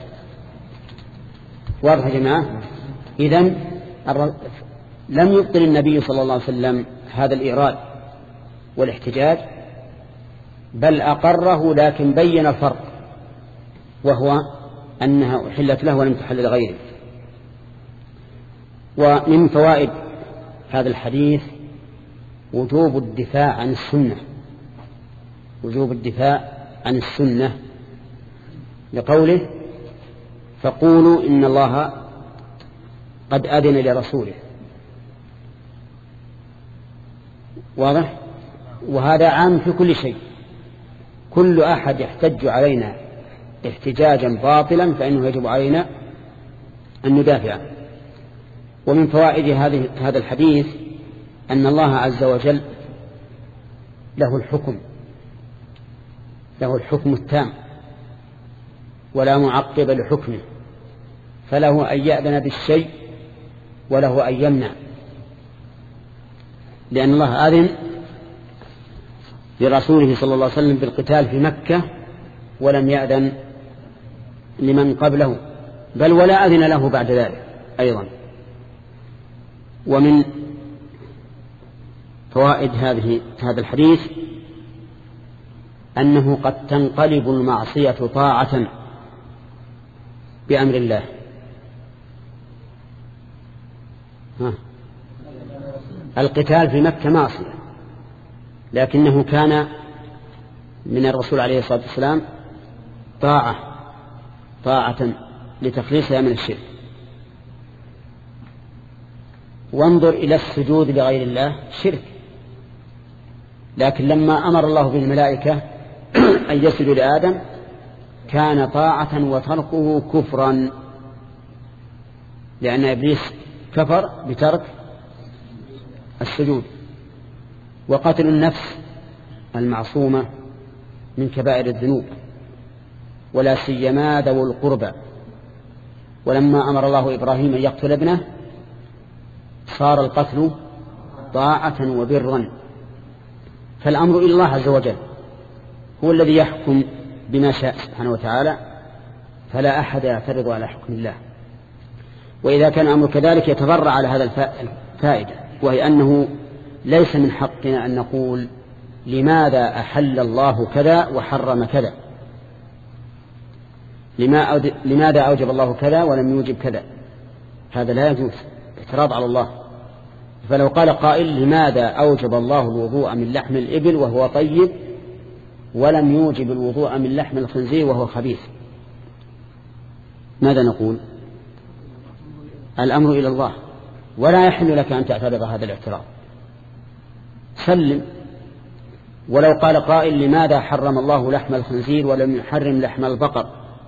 Speaker 1: واضح يا جماعة؟ إذن لم يبطل النبي صلى الله عليه وسلم هذا الإيراد والاحتجاج، بل أقره، لكن بين الفرق، وهو أنها أحلت له ولم تحل لغيره. ومن فوائد هذا الحديث وجوب الدفاع عن السنة، وجوب الدفاع عن السنة، لقوله فقولوا إن الله قد أذن لرسوله. واضح؟ وهذا عام في كل شيء، كل أحد يحتج علينا احتجاجا باطلا فإنه يجب علينا أن ندافع. ومن فوائد هذه هذا الحديث أن الله عز وجل له الحكم، له الحكم التام ولا معقب لحكمه، فله أن يأذن بالشيء وله أن يمنع، لأن الله أذن لرسوله صلى الله عليه وسلم بالقتال في مكة ولم يأذن لمن قبله، بل ولا أذن له بعد ذلك أيضا. ومن فوائد هذه هذا الحديث أنه قد تنقلب المعصية طاعة بأمر الله. ها. القتال في مكة معصية، لكنه كان من الرسول عليه الصلاة والسلام طاعة طاعة لتخليصها من الشرك. وانظر إلى السجود لغير الله شرك، لكن لما أمر الله بالملائكة أن يسجدوا لآدم كان طاعة وتركه كفرا، لأن إبليس كفر بترك السجود. وقتل النفس المعصومة من كبائر الذنوب، ولا سيما ذوي القربى. ولما أمر الله إبراهيم أن يقتل ابنه صار القتل طاعة وبرا. فالأمر إلى الله عز وجل، هو الذي يحكم بما شاء سبحانه وتعالى، فلا أحد يعترض على حكم الله. وإذا كان أمر كذلك يتضرع على هذا الفائدة، وهي أنه ليس من حقنا أن نقول لماذا أحل الله كذا وحرم كذا، لماذا أوجب الله كذا ولم يوجب كذا، هذا لا يجوز، اعتراض على الله. فلو قال قائل لماذا أوجب الله الوضوء من لحم الإبل وهو طيب ولم يوجب الوضوء من لحم الخنزير وهو خبيث، ماذا نقول؟ الأمر إلى الله، ولا يحل لك أن تعترض هذا الاعتراض، سلم. ولو قال قائل لماذا حرم الله لحم الخنزير ولم يحرم لحم البقر،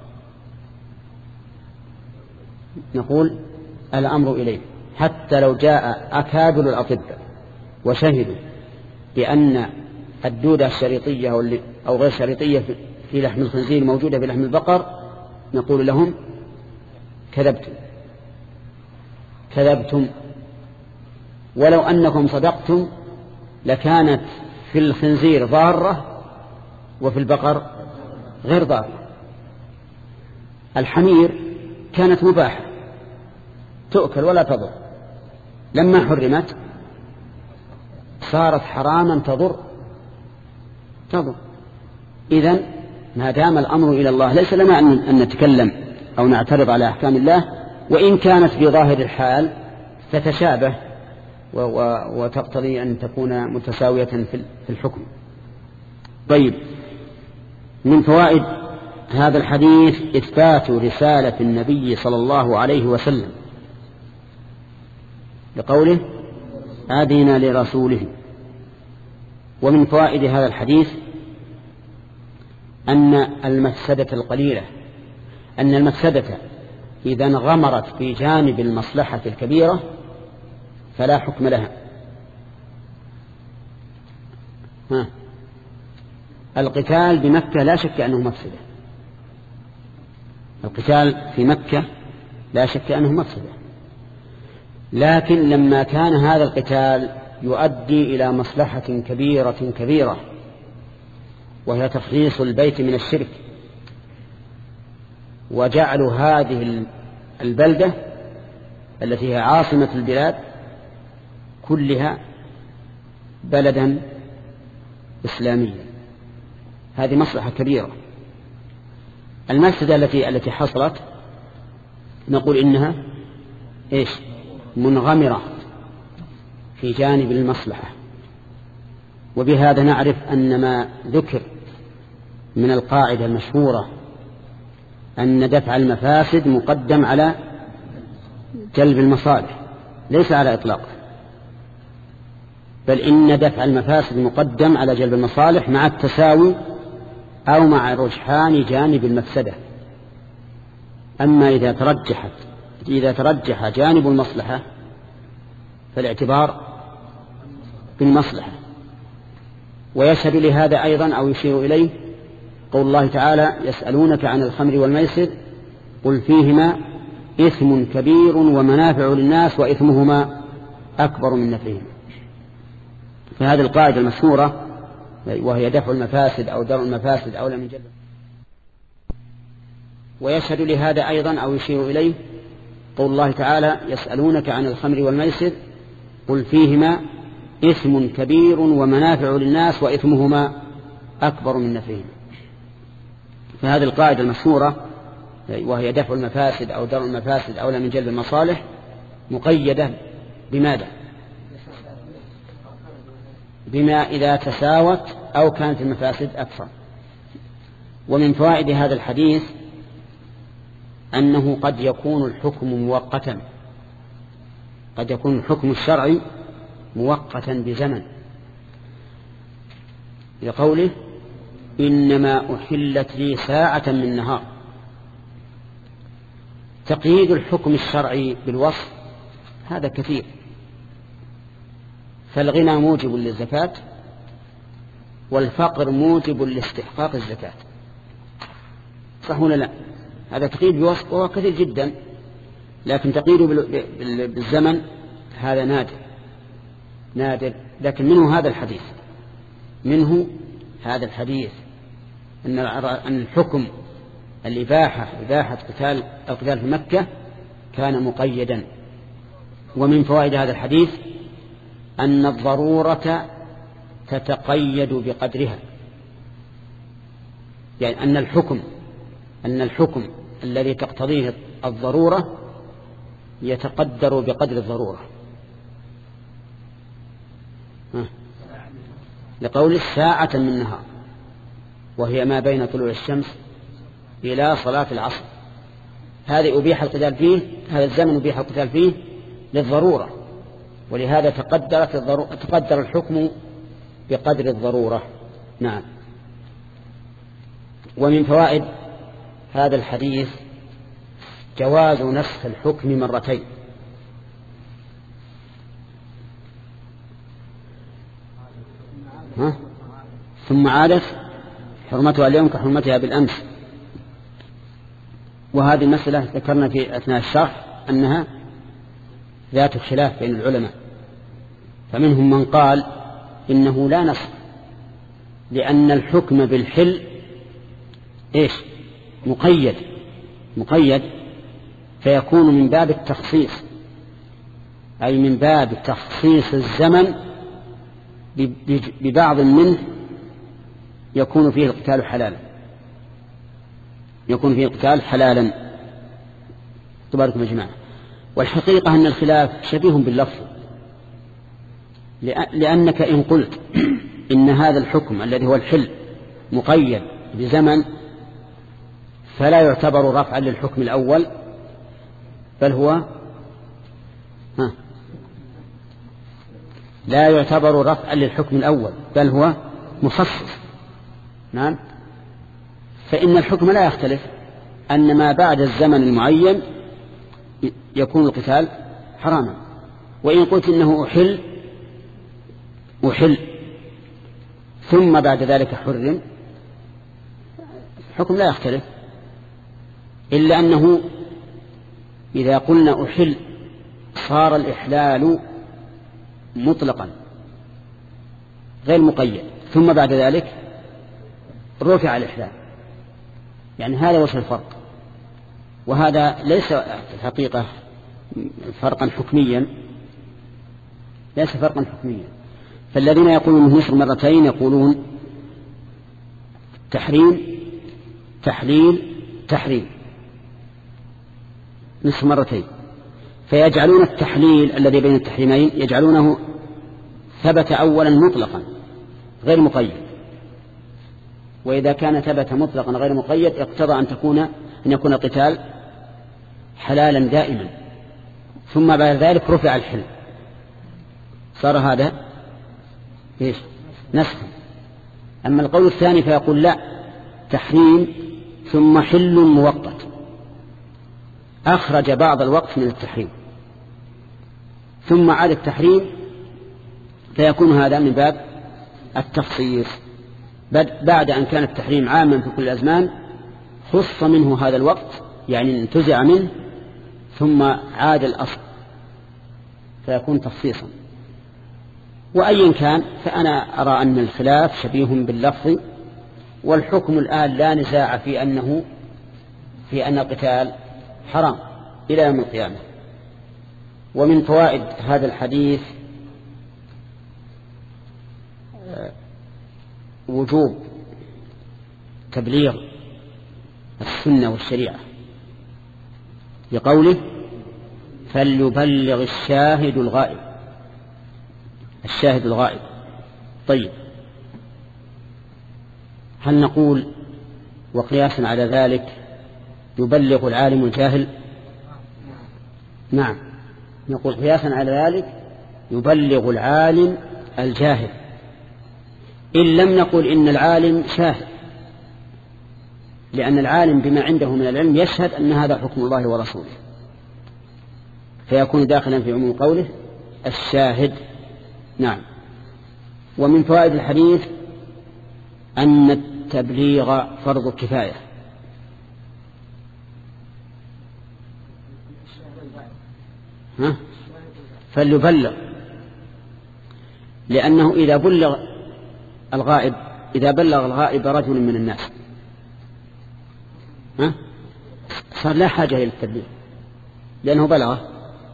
Speaker 1: نقول الأمر إليه. حتى لو جاء أكابر الأطباء وشهدوا بأن الدودة الشريطية أو غير شريطية في لحم الخنزير موجودة في لحم البقر، نقول لهم كذبتم كذبتم. ولو أنكم صدقتم لكانت في الخنزير ضارة وفي البقر غير ضارة. الحمير كانت مباحة تؤكل ولا تضر، لما حرمت صارت حراما تضر تضر. إذن ما دام الأمر إلى الله ليس لنا أن نتكلم أو نعترض على أحكام الله، وإن كانت في ظاهر الحال تتشابه وتقتضي أن تكون متساوية في الحكم. طيب، من فوائد هذا الحديث إثبات رسالة النبي صلى الله عليه وسلم لقوله آذن لرسوله. ومن فوائد هذا الحديث أن المفسدة القليلة أن المفسدة إذا انغمرت في جانب المصلحة الكبيرة فلا حكم لها. ها. القتال بمكة لا شك أنه مفسدة، القتال في مكة لا شك أنه مفسدة، لكن لما كان هذا القتال يؤدي إلى مصلحة كبيرة كبيرة وهي تخليص البيت من الشرك وجعلوا هذه البلدة التي هي عاصمة البلاد كلها بلدا إسلاميا. هذه مصلحة كبيرة. المفسدة التي التي حصلت نقول إنها إيش منغمرة في جانب المصلحة، وبهذا نعرف أن ما ذكر من القاعدة المشهورة أن دفع المفاسد مقدم على جلب المصالح ليس على إطلاقه، بل إن دفع المفاسد مقدم على جلب المصالح مع التساوي أو مع رجحان جانب المفسدة. أما إذا ترجحت إذا ترجح جانب المصلحة فالاعتبار بالمصلحة. ويشهد لهذا أيضا أو يشير إليه قول الله تعالى يسألونك عن الخمر والميسر قل فيهما إثم كبير ومنافع للناس وإثمهما أكبر من نفعهما. فهذه القاعدة المشهورة وهي دفع المفاسد أو درء المفاسد أولى من جلب. ويشهد لهذا أيضا أو يشير إليه قول الله تعالى يسألونك عن الخمر والميسر قل فيهما إثم كبير ومنافع للناس وإثمهما أكبر من نفعهما. فهذه القاعدة المشهورة وهي دفع المفاسد أو درء المفاسد أولى من جلب المصالح مقيدة بماذا؟ بما إذا تساوت أو كانت المفاسد أكثر. ومن فوائد هذا الحديث أنه قد يكون الحكم مؤقتا، قد يكون الحكم الشرعي مؤقتا بزمن، لقوله إنما أحلت لي ساعة من نهار. تقييد الحكم الشرعي بالوصف هذا كثير، فالغنى موجب للزكاة والفقر موجب لاستحقاق الزكاة، صح ولا لا؟ هذا تقييد بوصف وهو كثير جدا، لكن تقييده بالزمن هذا نادر نادر. لكن منه هذا الحديث منه هذا الحديث أن أن الحكم الإباحة إباحة قتال القتال في مكة كان مقيدا. ومن فوائد هذا الحديث أن الضرورة تتقيد بقدرها، يعني أن الحكم أن الحكم الذي تقتضيه الضرورة يتقدر بقدر الضرورة، لقول الساعة من نهار وهي ما بين طلوع الشمس إلى صلاة العصر. هذه أبيح القتال فيه، هذا الزمن أبيح القتال فيه للضرورة، ولهذا تقدرت الضرورة تقدر الحكم بقدر الضرورة. نعم. ومن فوائد هذا الحديث جواز نسخ الحكم مرتين. ها؟ ثم عادت حرمتها اليوم كحرمتها بالأمس. وهذه المسألة ذكرنا في أثناء الشرح أنها ذات خلاف بين العلماء، فمنهم من قال إنه لا نسخ، لأن الحكم بالحل إيش مقيد مقيد فيكون من باب التخصيص، أي من باب تخصيص الزمن ببعض منه يكون فيه القتال حلالا يكون فيه القتال حلالا تباركم يا جماعة. والحقيقة أن الخلاف شبيه باللفظ، لأنك إن قلت إن هذا الحكم الذي هو الحل مقيد بزمن فلا يعتبر رفعا للحكم الأول، بل هو ها لا يعتبر رفعا للحكم الأول بل هو مخصص. نعم. فإن الحكم لا يختلف، أن ما بعد الزمن المعين يكون القتال حراما. وإن قلت إنه أحل أحل ثم بعد ذلك حرم، الحكم لا يختلف، إلا أنه إذا قلنا أحل صار الإحلال مطلقا غير مقيد، ثم بعد ذلك رفع الإحلال، يعني هذا وجه الفرق. وهذا ليس في الحقيقة فرقا حكميا، ليس فرقا حكميا. فالذين يقولون نصف مرتين يقولون تحريم تحليل تحريم نصف مرتين، فيجعلون التحليل الذي بين التحريمين يجعلونه ثبت أولا مطلقا غير مقيد، وإذا كان ثبت مطلقا غير مقيد اقتضى أن تكون أن يكون القتال حلالا دائما، ثم بعد ذلك رفع الحل، صار هذا إيش؟ نسخ. أما القول الثاني فيقول لا، تحريم ثم حل مؤقت، أخرج بعض الوقت من التحريم ثم عاد التحريم، فيكون هذا من باب التخصيص، بعد أن كان التحريم عاما في كل الأزمان خص منه هذا الوقت، يعني انتزع منه ثم عاد الأصل، فيكون تخصيصا. وأيا كان فأنا أرى أن الخلاف شبيه باللفظ، والحكم الآن لا نزاع في أنه في أن القتال حرام إلى يوم القيامة. ومن فوائد هذا الحديث وجوب تبليغ السنة والشريعة، لقوله فليبلغ الشاهد الغائب، الشاهد الغائب. طيب، هل نقول وقياسا على ذلك يبلغ العالم الجاهل؟ نعم، نقول قياسا على ذلك يبلغ العالم الجاهل، إن لم نقل إن العالم شاهد، لأن العالم بما عنده من العلم يشهد أن هذا حكم الله ورسوله، فيكون داخلا في عموم قوله الشاهد. نعم. ومن فوائد الحديث أن التبليغ فرض كفاية، ها؟ فليبلغ، لأنه إذا بلغ الغائب إذا بلغ الغائب رجل من الناس ها؟ صار لا حاجة إلى التبليغ لأنه بلغه،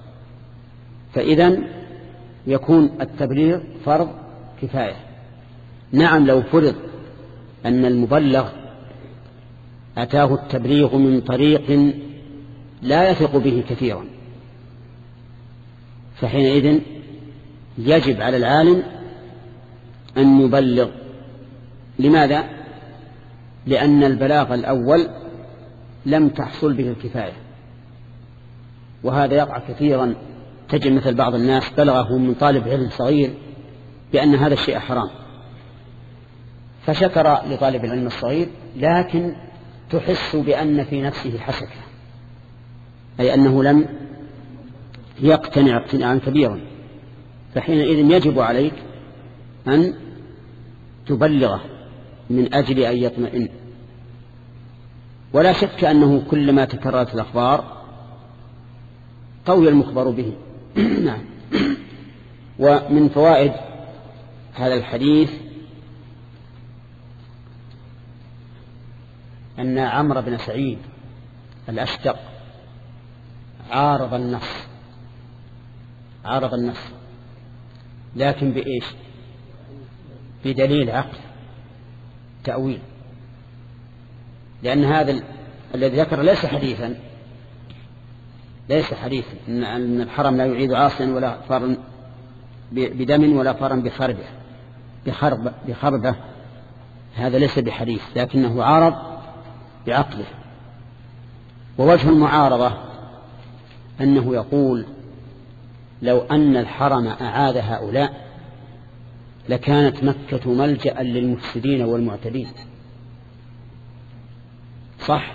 Speaker 1: فإذن يكون التبليغ فرض كفاية. نعم، لو فرض أن المبلغ أتاه التبليغ من طريق لا يثق به كثيرا، فحينئذ يجب على العالم أن يبلغ. لماذا؟ لأن البلاغ الأول لم تحصل به الكفاية، وهذا يقع كثيرا. تجد مثل بعض الناس بلغه من طالب علم صغير بأن هذا الشيء حرام، فشكر لطالب العلم الصغير، لكن تحس بأن في نفسه حسكة، أي أنه لم يقتنع اقتناعا كبيرا، فحينئذ يجب عليك أن تبلغه من أجل أن يطمئن. ولا شك أنه كلما تكررت الأخبار قوي المخبر به. نعم. ومن فوائد هذا الحديث أن عمرو بن سعيد الأشتق عارض النص عارض النص لكن بإيش؟ بدليل عقل تأويل، لأن هذا ال... الذي ذكر ليس حديثا ليس حديثا أن الحرم لا يعيد عاصيا ولا فارا بدم ولا فارا بخربه بخرب بخربه، هذا ليس بحديث، لكنه عارض بعقله. ووجه المعارضة أنه يقول لو أن الحرم أعاد هؤلاء لكانت مكة ملجأ للمفسدين والمعتدين. صح؟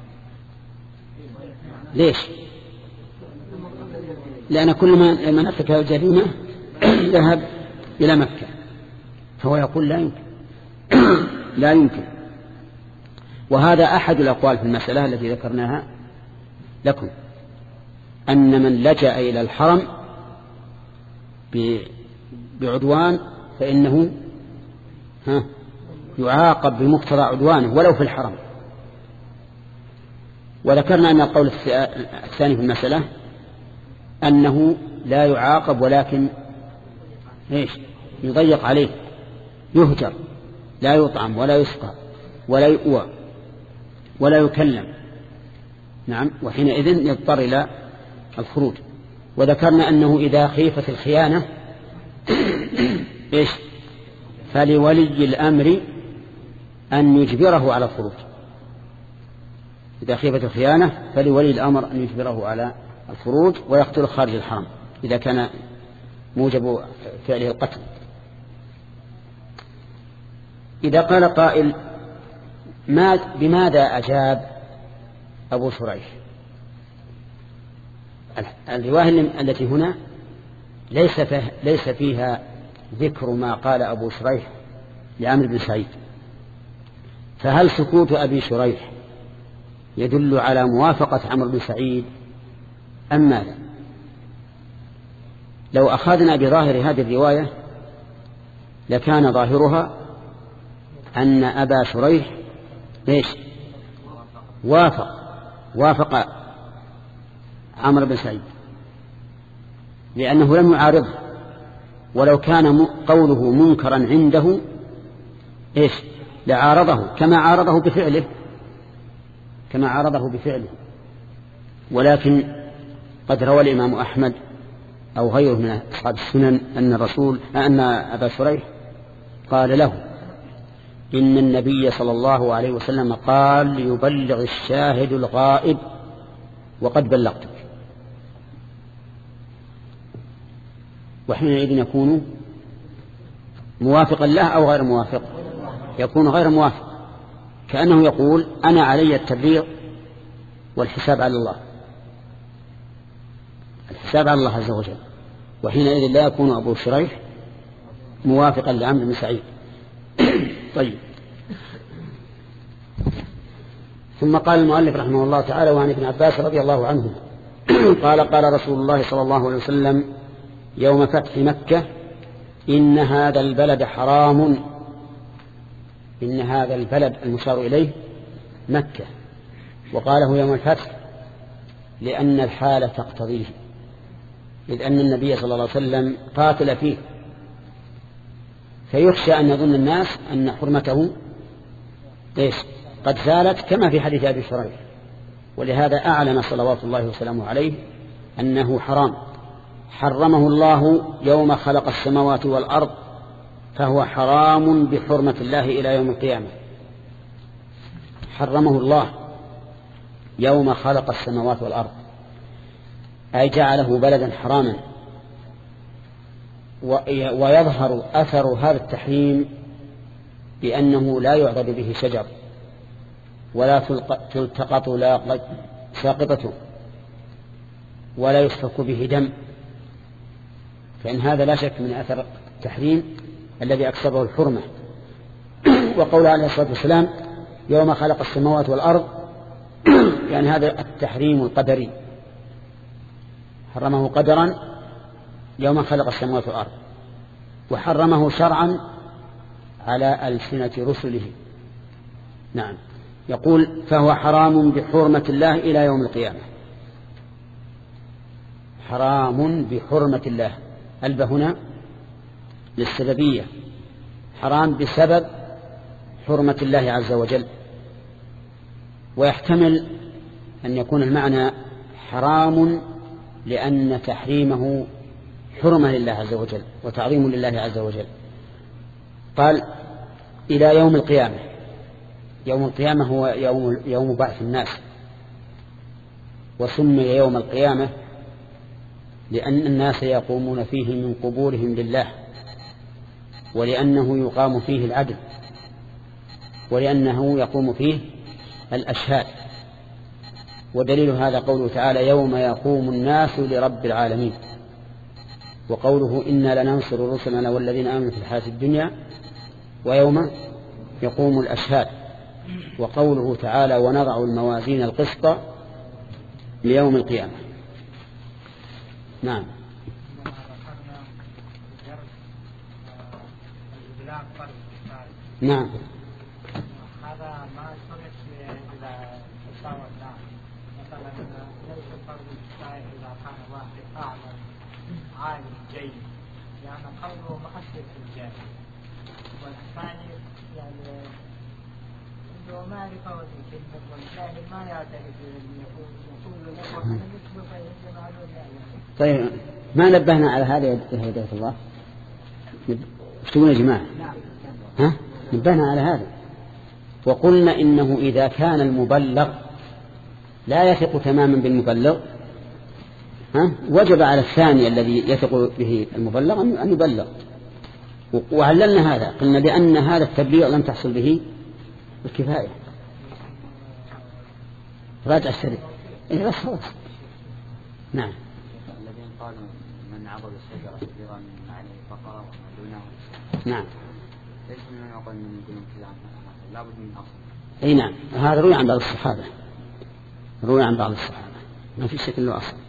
Speaker 1: ليش؟ لأن كل من ارتكب الجريمة ذهب إلى مكة، فهو يقول لا يمكن لا يمكن. وهذا أحد الأقوال في المسألة التي ذكرناها لكم، أن من لجأ إلى الحرم بعدوان فإنه ها يعاقب بمقتضى عدوانه ولو في الحرم. وذكرنا أن القول الثاني في المسألة أنه لا يعاقب ولكن إيش يضيق عليه، يهجر، لا يطعم ولا يسقى ولا يؤوى ولا يكلم. نعم، وحينئذ يضطر إلى الخروج. وذكرنا أنه إذا خيفت الخيانة إيش فلولي الأمر أن يجبره على الخروج. إذا خيفت الخيانة فلولي الأمر أن يجبره على الخروج ويقتل خارج الحرم إذا كان موجب فعله القتل. إذا قال قائل ما بماذا أجاب أبو شريح؟ الرواية التي هنا ليس فيها, ليس فيها ذكر ما قال أبو شريح لعمرو بن سعيد، فهل سكوت أبي شريح يدل على موافقة عمرو بن سعيد أم ماذا؟ لو أخذنا بظاهر هذه الرواية لكان ظاهرها أن أبا شريح إيش وافق وافق عمرو بن سعيد لأنه لم يعارضه، ولو كان قوله منكرا عنده إيش لعارضه كما عارضه بفعله كما عارضه بفعله. ولكن قد روى الإمام أحمد أو غيره من أصحاب السنن أن الرسول أن أبا شريح قال له إن النبي صلى الله عليه وسلم قال ليبلغ الشاهد الغائب وقد بلغتك. وحينئذ يكون موافقا له أو غير موافق؟ يكون غير موافق، كأنه يقول أنا علي التبليغ والحساب على الله، الحساب على الله عز وجل. وحينئذ لا يكون أبو شريح موافقا لعمرو بن سعيد. طيب، ثم قال المؤلف رحمه الله تعالى وعن ابن عباس رضي الله عنه قال قال رسول الله صلى الله عليه وسلم يوم فتح مكة إن هذا البلد حرام. إن هذا البلد المشار إليه مكة، وقاله يوم الفتح لأن الحالة تقتضيه، إذ أن النبي صلى الله عليه وسلم قاتل فيه، فيخشى أن يظن الناس أن حرمته إيش قد زالت كما في حديث أبي شريح. ولهذا أعلن صلوات الله وسلامه عليه أنه حرام، حرمه الله يوم خلق السماوات والأرض، فهو حرام بحرمة الله إلى يوم القيامة. حرمه الله يوم خلق السماوات والأرض، أي جعله بلدا حراما. ويظهر أثر هذا التحريم بأنه لا يعضد به شجر ولا تلتقط لا ساقطته ولا يسفك به دم، فإن هذا لا شك من أثر التحريم الذي أكسبه الحرمة. وقول عليه الصلاة والسلام يوم خلق السماوات والأرض يعني هذا التحريم القدري، حرمه قدرا يوم خلق السماوات والأرض، وحرمه شرعا على ألسنة رسله. نعم، يقول فهو حرام بحرمة الله إلى يوم القيامة. حرام بحرمة الله، الب هنا للسببية، حرام بسبب حرمة الله عز وجل. ويحتمل أن يكون المعنى حرام لأن تحريمه حرمة لله عز وجل وتعظيم لله عز وجل. قال إلى يوم القيامة، يوم القيامة هو يوم, يوم بعث الناس، وسمي يوم القيامة لأن الناس يقومون فيه من قبورهم لله، ولأنه يقام فيه العدل، ولأنه يقوم فيه الأشهاد. ودليل هذا قوله تعالى يوم يقوم الناس لرب العالمين، وقوله إنا لننصر رسلنا والذين آمنوا في الحياة الدنيا ويوم يقوم الأشهاد، وقوله تعالى ونضع الموازين القسط ليوم القيامة. نعم. نعم.
Speaker 3: هذا ما شرط إلى تساوى الناس. بمعنى واحد أعلم عالم جيد يعني قوله مؤثر في الجاهل، والثاني يعني عنده معرفة وذكر والجاهل ما يعترف يقول له وأنا مثل فيهد معلوم يعني.
Speaker 1: طيب ما نبهنا على هذا يا هداية الله؟ تقولون يا جماعة ها؟ نبهنا على هذا وقلنا إنه إذا كان المبلغ لا يثق تماما بالمبلغ ها؟ وجب على الثاني الذي يثق به المبلغ أن يبلغ. وعللنا هذا قلنا لأن هذا التبليغ لم تحصل به الكفاية. راجع الشريك إيه بس خلاص. نعم.
Speaker 4: الذين قالوا من عبد الشجرة تبليغا من عليه فقرة وما دونه
Speaker 1: نعم
Speaker 4: ليس من يقول من يقولون كذا لابد من أصل.
Speaker 1: أي نعم هذا روي عن بعض الصحابة روي عن بعض الصحابة ما في شكل له أصل.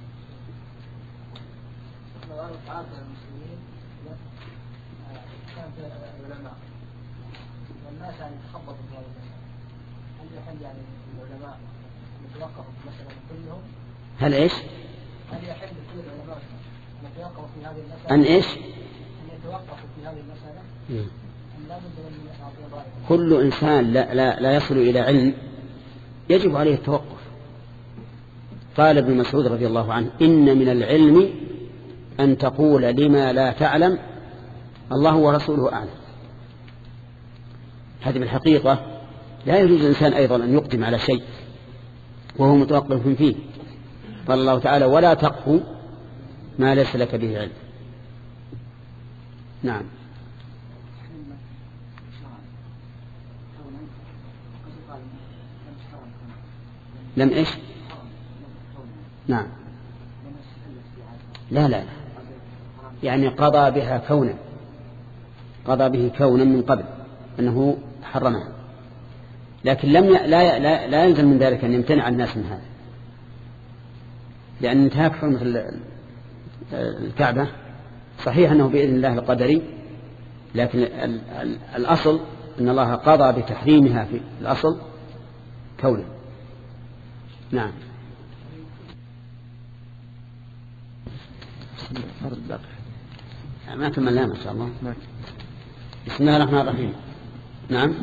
Speaker 3: والناس يعني تخبطوا في هذا المسألة، هل يحل يعني العلماء يتوقفوا في المسألة كلهم؟
Speaker 1: هل إيش؟
Speaker 3: هل يحل كل العلماء أن يتوقفوا في هذه المسألة؟
Speaker 1: أن إيش؟
Speaker 3: أن يتوقفوا في هذه المسألة؟
Speaker 1: م.
Speaker 3: أم لا بد من يعطي رأيه؟
Speaker 1: كل إنسان لا, لا, لا يصل إلى علم يجب عليه التوقف. قال ابن مسعود رضي الله عنه إن من العلم أن تقول لما لا تعلم الله ورسوله أعلم. هذه بالحقيقة لا يجوز الإنسان أيضا أن يقدم على شيء وهو متوقف فيه. قال الله تعالى ولا تقف ما ليس لك به علم. نعم. لم إيش؟ نعم. لا لا يعني قضى بها كونا قضى به كونا من قبل أنه حرمها، لكن لم ي... لا... لا... لا يلزم من ذلك أن يمتنع الناس من هذا، لأن انتهاك حرمة الكعبة صحيح أنه بإذن الله القدري، لكن ال... ال... الأصل أن الله قضى بتحريمها في الأصل كونا. نعم. ما كملنا ما شاء الله. بسم الله الرحمن الرحيم. نعم.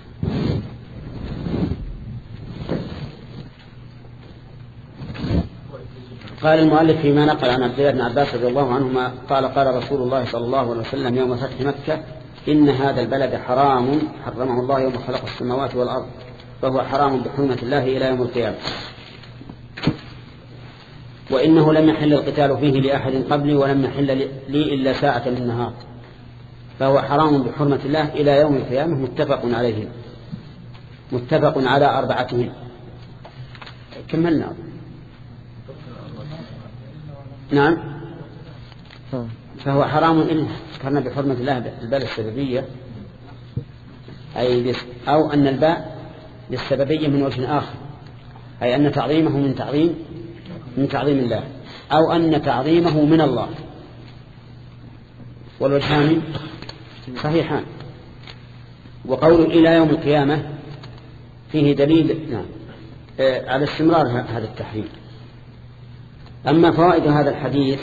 Speaker 1: قال المؤلف فيما نقل عن عبد الله بن عباس رضي الله عنهما قال قال رسول الله صلى الله عليه وسلم يوم فتح مكة إن هذا البلد حرام حرمه الله يوم خلق السماوات والأرض فهو حرام بحرمة الله إلى يوم القيامة، وإنه لم يحل القتال فيه لأحد قبلي ولم يحل لي إلا ساعة من النهار فهو حرام بحرمة الله إلى يوم القيامة. متفق عليه متفق على أربعتهم. كملنا. نعم. فهو حرام إن ذكرنا بحرمة الله الباء السببية أي أو أن الباء للسببية من وجه آخر، أي أن تعظيمه من تعظيم من تعظيم الله أو أن تعظيمه من الله، والوجهان صحيحان. وقول إلى يوم القيامة فيه دليل نعم على استمرار هذا التحريم. أما فوائد هذا الحديث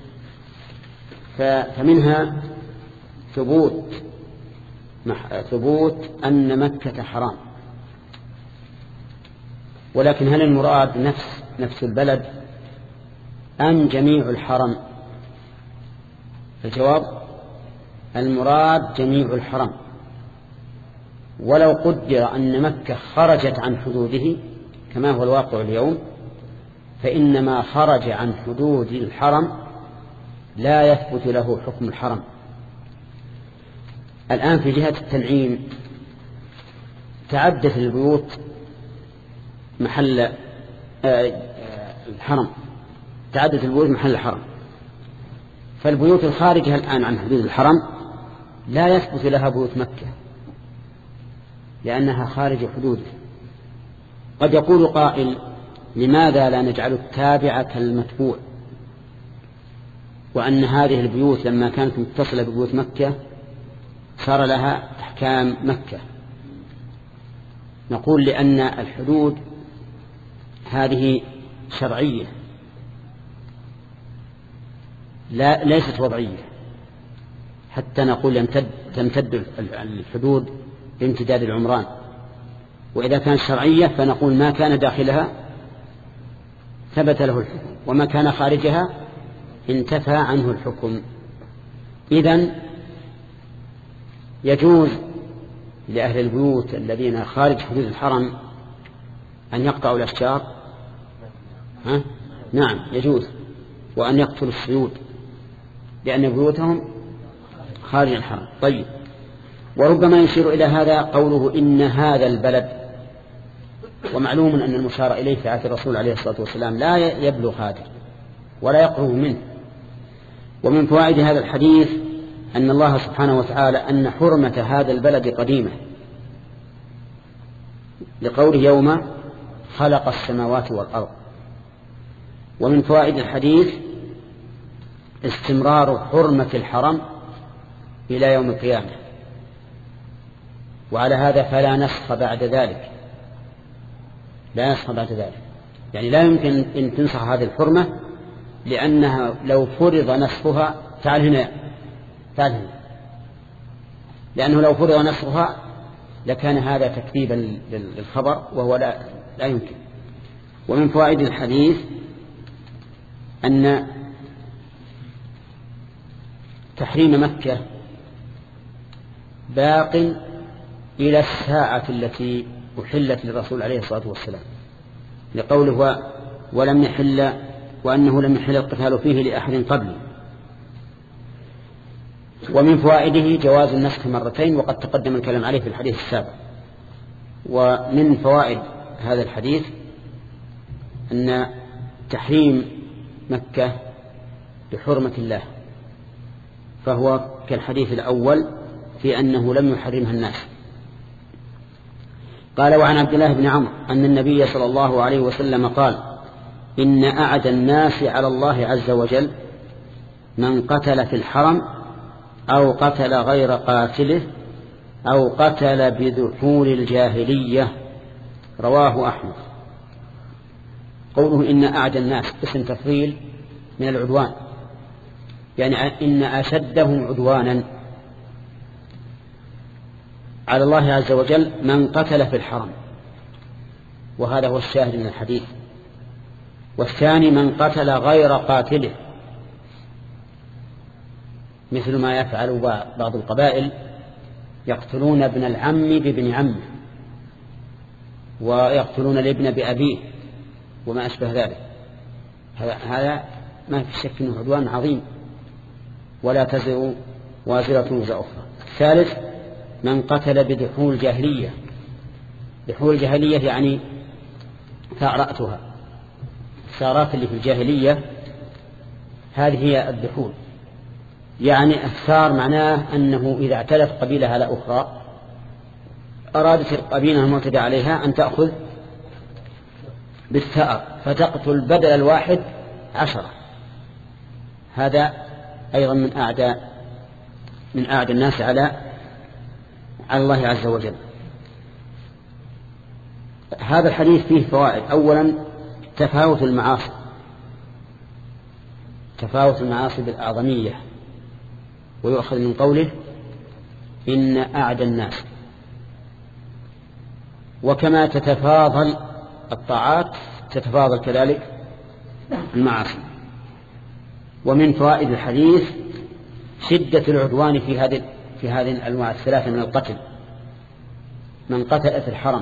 Speaker 1: فمنها ثبوت ثبوت أن مكة حرام، ولكن هل المراد نفس نفس البلد أم جميع الحرم؟ الجواب المراد جميع الحرم، ولو قدر أن مكة خرجت عن حدوده كما هو الواقع اليوم فإنما خرج عن حدود الحرم لا يثبت له حكم الحرم. الآن في جهة التنعيم تعدت البيوت محل الحرم تعدت البيوت محل الحرم، فالبيوت الخارجة الآن عن حدود الحرم لا يثبت لها بيوت مكة لأنها خارج حدوده. قد يقول قائل لماذا لا نجعل التابع كالمتبوع، وأن هذه البيوت لما كانت متصلة ببيوت مكة صار لها أحكام مكة. نقول لأن الحدود هذه شرعية لا ليست وضعية حتى نقول يمتد تمتد الحدود بامتداد العمران، وإذا كانت شرعية فنقول ما كان داخلها ثبت له الحكم وما كان خارجها انتفى عنه الحكم. إذن يجوز لأهل البيوت الذين خارج حدود الحرم أن يقطعوا الأشجار، ها؟ نعم يجوز، وأن يقتلوا الصيود لأن بيوتهم خارج الحرم. طيب، وربما يشير إلى هذا قوله إن هذا البلد، ومعلوم أن المشار إليه في عهد الرسول عليه الصلاة والسلام لا يبلغ هذا ولا يقرب منه. ومن فوائد هذا الحديث أن الله سبحانه وتعالى أن حرمة هذا البلد قديمة، لقوله يوم خلق السماوات والأرض. ومن فوائد الحديث استمرار حرمة الحرم إلى يوم القيامة، وعلى هذا فلا نسخ بعد ذلك، لا نسخ بعد ذلك، يعني لا يمكن أن تنسخ هذه الحرمة، لأنها لو فرض نسخها تعال هنا تعال هنا لأنه لو فرض نسخها لكان هذا تكذيبا للخبر وهو لا, لا يمكن. ومن فوائد الحديث أن تحريم مكة باق إلى الساعة التي أحلت للرسول عليه الصلاة والسلام، لقوله ولم يحل وأنه لم يحل القتال فيه لأحد قبله. ومن فوائده جواز النسخ مرتين، وقد تقدم الكلام عليه في الحديث السابق. ومن فوائد هذا الحديث أن تحريم مكة بحرمة الله، فهو كالحديث الأول في أنه لم يحرمها الناس. قال وعن عبد الله بن عمرو أن النبي صلى الله عليه وسلم قال إن أعد الناس على الله عز وجل من قتل في الحرم أو قتل غير قاتله أو قتل بذحول الجاهلية. رواه أحمد. قوله إن أعد الناس اسم تفضيل من العدوان، يعني إن أشدهم عدوانا على الله عز وجل من قتل في الحرم، وهذا هو الشاهد من الحديث. والثاني من قتل غير قاتله، مثل ما يفعل بعض القبائل، يقتلون ابن العم بابن عمه، ويقتلون الابن بأبيه وما أشبه ذلك. هذا ما في شك أنه عدوان عظيم، ولا تزر وازرة وزر أخرى. الثالث من قتل بدحول جاهلية. دحول الجاهلية يعني ثأرأتها، الثارات اللي في الجاهلية هذه هي الدحول. يعني الثار معناه أنه إذا اعتدت قبيلة على أخرى أرادت القبيلة المعتدى عليها أن تأخذ بالثأر فتقتل بدل الواحد عشرة. هذا أيضا من أعداء من أعداء الناس على على الله عز وجل. هذا الحديث فيه فوائد. أولا تفاوت المعاصي، تفاوت المعاصي بالأعظمية، ويؤخذ من قوله إن أعدى الناس. وكما تتفاضل الطاعات تتفاضل كذلك المعاصي. ومن فوائد الحديث شدة العدوان في هذه في هذه الأنواع الثلاثة من القتل، من قتل في الحرم،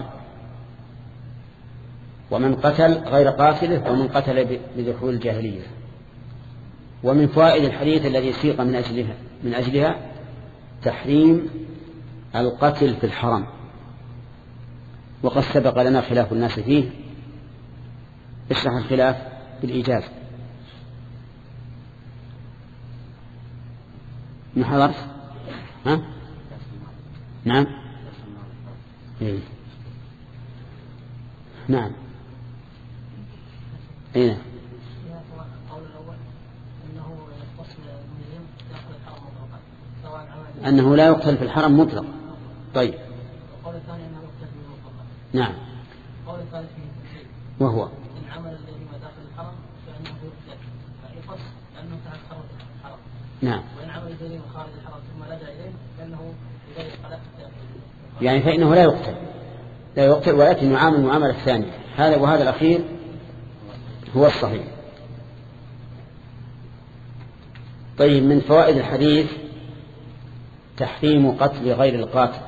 Speaker 1: ومن قتل غير قاتله، ومن قتل بدخول الجاهلية. ومن فوائد الحديث الذي سيق من أجلها من أجلها تحريم القتل في الحرم، وقد سبق لنا خلاف الناس فيه. اشرح الخلاف بالإيجاز. ما حضرت؟ ها؟ نعم. إيه. نعم. إيه. أنه لا يقتل في الحرم مطلق. طيب.
Speaker 3: القول الثاني أنه يقتل في المطلق.
Speaker 1: نعم.
Speaker 3: القول الثالث فيه شيء.
Speaker 1: وهو
Speaker 3: العمل الذي ما داخل الحرم فإنه يقتل، فيقص لأنه تحت حرم
Speaker 1: نعم.
Speaker 5: وإن عمل جريمة خارج الحرم ثم لجأ إليه فإنه بذلك قد
Speaker 1: يعني فإنه لا يقتل لا يقتل ولكن يعامل معاملة ثانية. هذا وهذا الأخير هو الصحيح. طيب، من فوائد الحديث تحريم قتل غير القاتل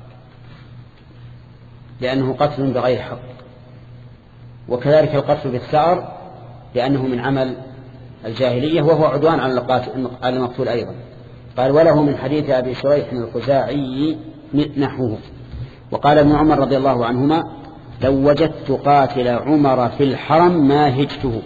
Speaker 1: لأنه قتل بغير حق، وكذلك القتل بالثأر لأنه من عمل الجاهلية وهو عدوان على المقتول أيضا. قال: وله من حديث أبي شريح الخزاعي نحوه. وقال ابن عمر رضي الله عنهما: لو وجدت قاتل عمر في الحرم ما هجته.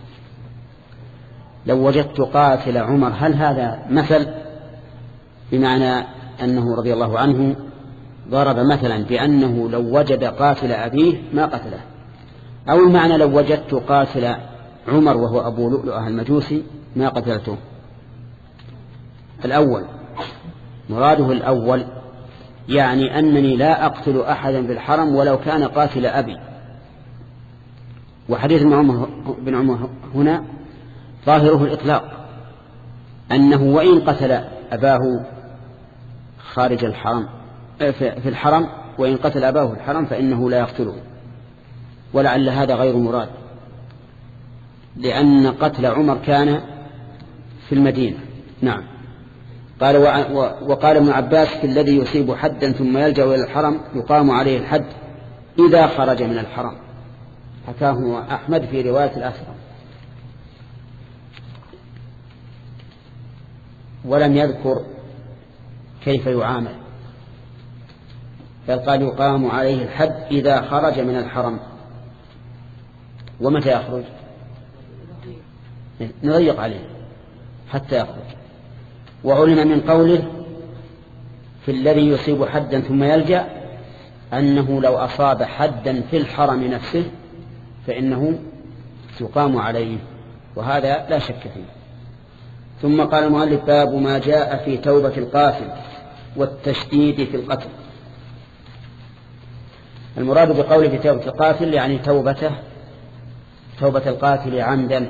Speaker 1: لو وجدت قاتل عمر، هل هذا مثل بمعنى أنه رضي الله عنه ضرب مثلا بأنه لو وجد قاتل أبيه ما قتله، أو المعنى لو وجدت قاتل عمر وهو أبو لؤلؤة المجوسي ما قتلته؟ الأول مراده الأول، يعني أنني لا أقتل أحدا بالحرم ولو كان قاتل أبي. وحديث ابن عمر هنا ظاهره الإطلاق، أنه وإن قتل أباه خارج الحرم في الحرم وإن قتل أباه في الحرم فإنه لا يقتله. ولعل هذا غير مراد، لأن قتل عمر كان في المدينة. نعم. قال: وقال ابن عباس: في الذي يصيب حدا ثم يلجأ إلى الحرم يقام عليه الحد إذا خرج من الحرم. حكاه أحمد في رواية الأسرى، ولم يذكر كيف يعامل، بل قال يقام عليه الحد إذا خرج من الحرم. ومتى يخرج؟ نضيق عليه حتى يخرج. وعلم من قوله في الذي يصيب حدا ثم يلجأ أنه لو أصاب حدا في الحرم نفسه فإنه يقام عليه، وهذا لا شك فيه. ثم قال المؤلف: باب ما جاء في توبة القاتل والتشديد في القتل. المراد بقوله في توبة القاتل يعني توبته توبة القاتل عمدا،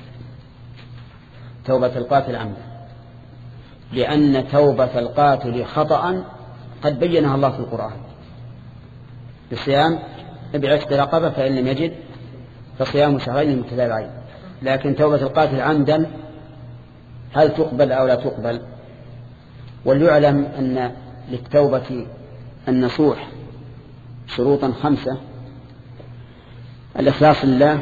Speaker 1: توبة القاتل عمدا، لأن توبة القاتل خطأ قد بينها الله في القرآن بالصيام بعتق رقبة فإن لم يجد فصيام شهرين متتابعين. لكن توبة القاتل عمدا هل تقبل أو لا تقبل؟ وليعلم أن للتوبة النصوح شروطا خمسة: الإخلاص لله،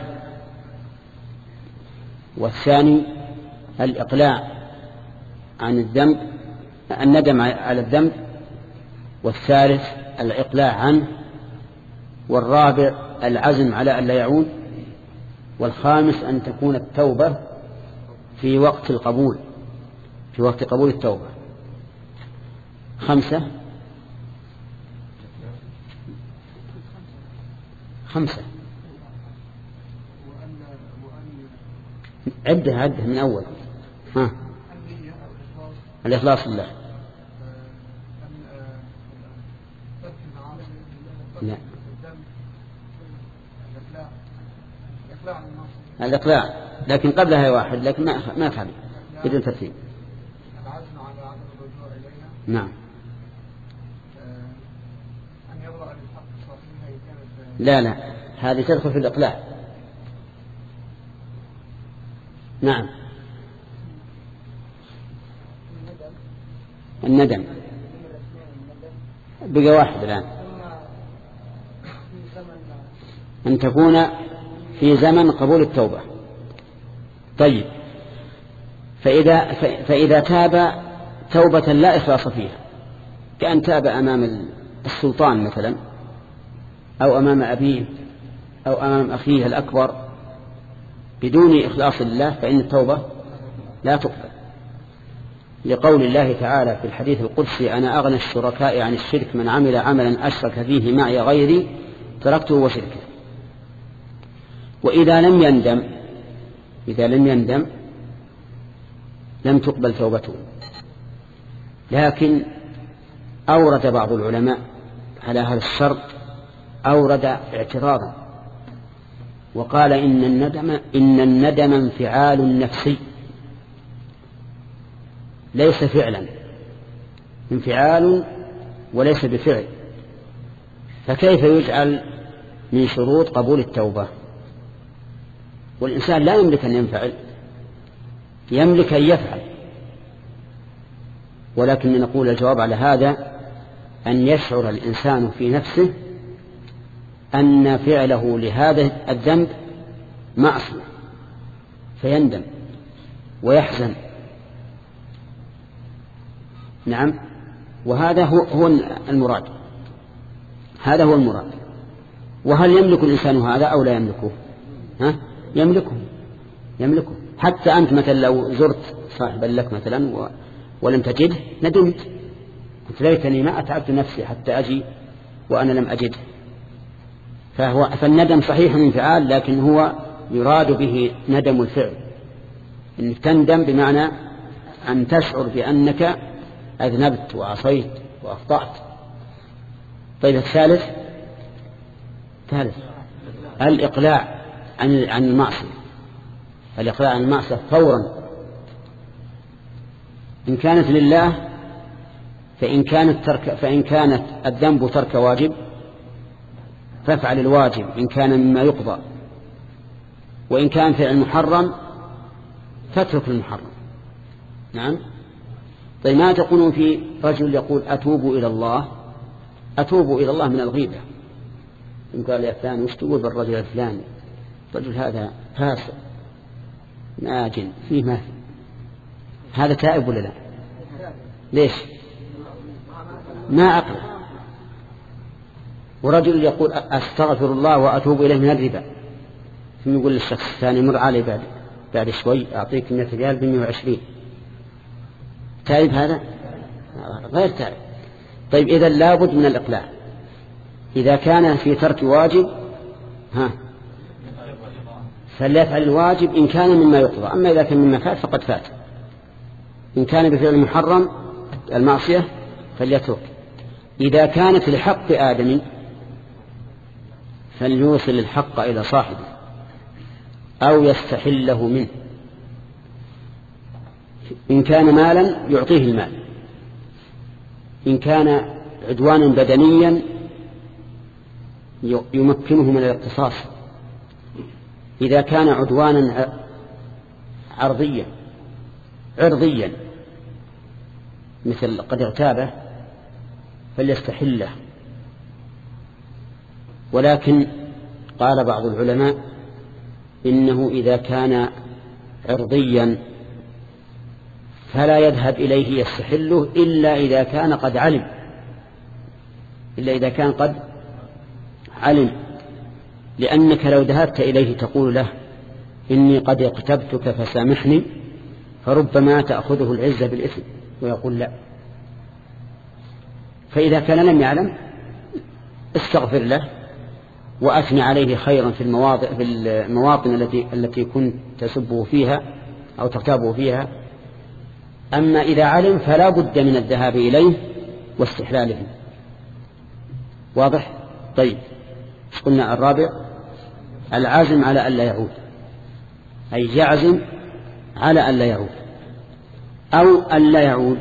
Speaker 1: والثاني الإقلاع عن الذنب الندم على الذنب، والثالث الإقلاع عنه، والرابع العزم على أن لا يعود، والخامس أن تكون التوبة في وقت القبول في وقت قبول التوبة. خمسة خمسة عدها عدها من أول. ها الإخلاص لله، لا الإقلاع، لكن قبلها واحد لكن ما ما فهم بدون ترتيب. نعم. لا لا هذه تدخل في الإقلاع. نعم. الندم بقى واحد الآن، أن تكون في زمن قبول التوبة. طيب، فإذا, فإذا تاب توبة لا إخلاص فيها، كأن تاب أمام السلطان مثلا أو أمام أبيه أو أمام أخيه الأكبر بدون إخلاص لله، فإن التوبة لا تقبل، لقول الله تعالى في الحديث القدسي: أنا أغنى الشركاء عن الشرك من عمل عملا أشرك فيه معي غيري تركته وشركه. وإذا لم يندم إذا لم يندم لم تقبل توبته. لكن أورد بعض العلماء على هذا الشرط أورد اعتراضا وقال: إن الندم إن الندم انفعال نفسي، ليس فعلا، انفعال وليس بفعل، فكيف يجعل من شروط قبول التوبة؟ والإنسان لا يملك أن ينفعل، يملك أن يفعل، ولكن نقول الجواب على هذا أن يشعر الإنسان في نفسه أن فعله لهذا الذنب معصية فيندم ويحزن. نعم، وهذا هو المراد، هذا هو المراد. وهل يملك الإنسان هذا أو لا يملكه؟ ها؟ يملكه يملكه حتى أنت مثلا لو زرت صاحبا لك مثلا ولم تجده ندمت، قلت ليتني ما أتعبت نفسي حتى أجي وأنا لم أجده. فهو فالندم صحيح من انفعال، لكن هو يراد به ندم الفعل، إنك تندم بمعنى أن تشعر بأنك أذنبت وعصيت وأخطأت. طيب الثالث ثالث الإقلاع عن عن المعصية، الإقلاع عن المعصية فورا. إن كانت لله فإن كانت ترك فإن كانت الذنب ترك واجب فافعل الواجب إن كان مما يقضى، وإن كان فعل محرم فاترك المحرم. نعم. طيب ما تقولون في رجل يقول أتوب إلى الله؟ أتوب إلى الله من الغيبة. إن قال يا فلان وش تقول بالرجل الفلاني؟ الرجل هذا فاسق ناجن فيه ما فيه، هذا تائب ولا لا؟ ليش؟ ما أقل. ورجل يقول أستغفر الله وأتوب إليه من الربا، ثم يقول للشخص الثاني مر علي بعد بعد شوي أعطيك مئة ريال بمئة وعشرين. تائب هذا؟ غير تائب. طيب إذا لابد من الإقلاع. إذا كان في ترك واجب ها فليفعل الواجب إن كان مما يقضى، أما إذا كان مما فات فقد فات. إن كان بفعل المحرم المعصية فليترك. إذا كانت لحق آدم فليوصل الحق إلى صاحبه أو يستحله منه. إن كان مالا يعطيه المال، إن كان عدوانا بدنيا يمكنه من الاقتصاص، إذا كان عدوانا عرضيا عرضيا مثل قد اغتابه فليستحله. ولكن قال بعض العلماء إنه إذا كان عرضيا فلا يذهب إليه يستحله إلا إذا كان قد علم إلا إذا كان قد علم لأنك لو ذهبت إليه تقول له إني قد اغتبتك فسامحني، فربما تأخذه العزة بالإثم ويقول لا. فإذا كان لم يعلم استغفر له وأثني عليه خيرا في المواضع في المواطن التي التي كنت تسبه فيها أو تغتابه فيها. أما إذا علم فلا بد من الذهاب إليه واستحلاله. واضح؟ طيب قلنا الرابع العزم على ألا يعود، أي يعزم على ألا يعود أو ألا يعود.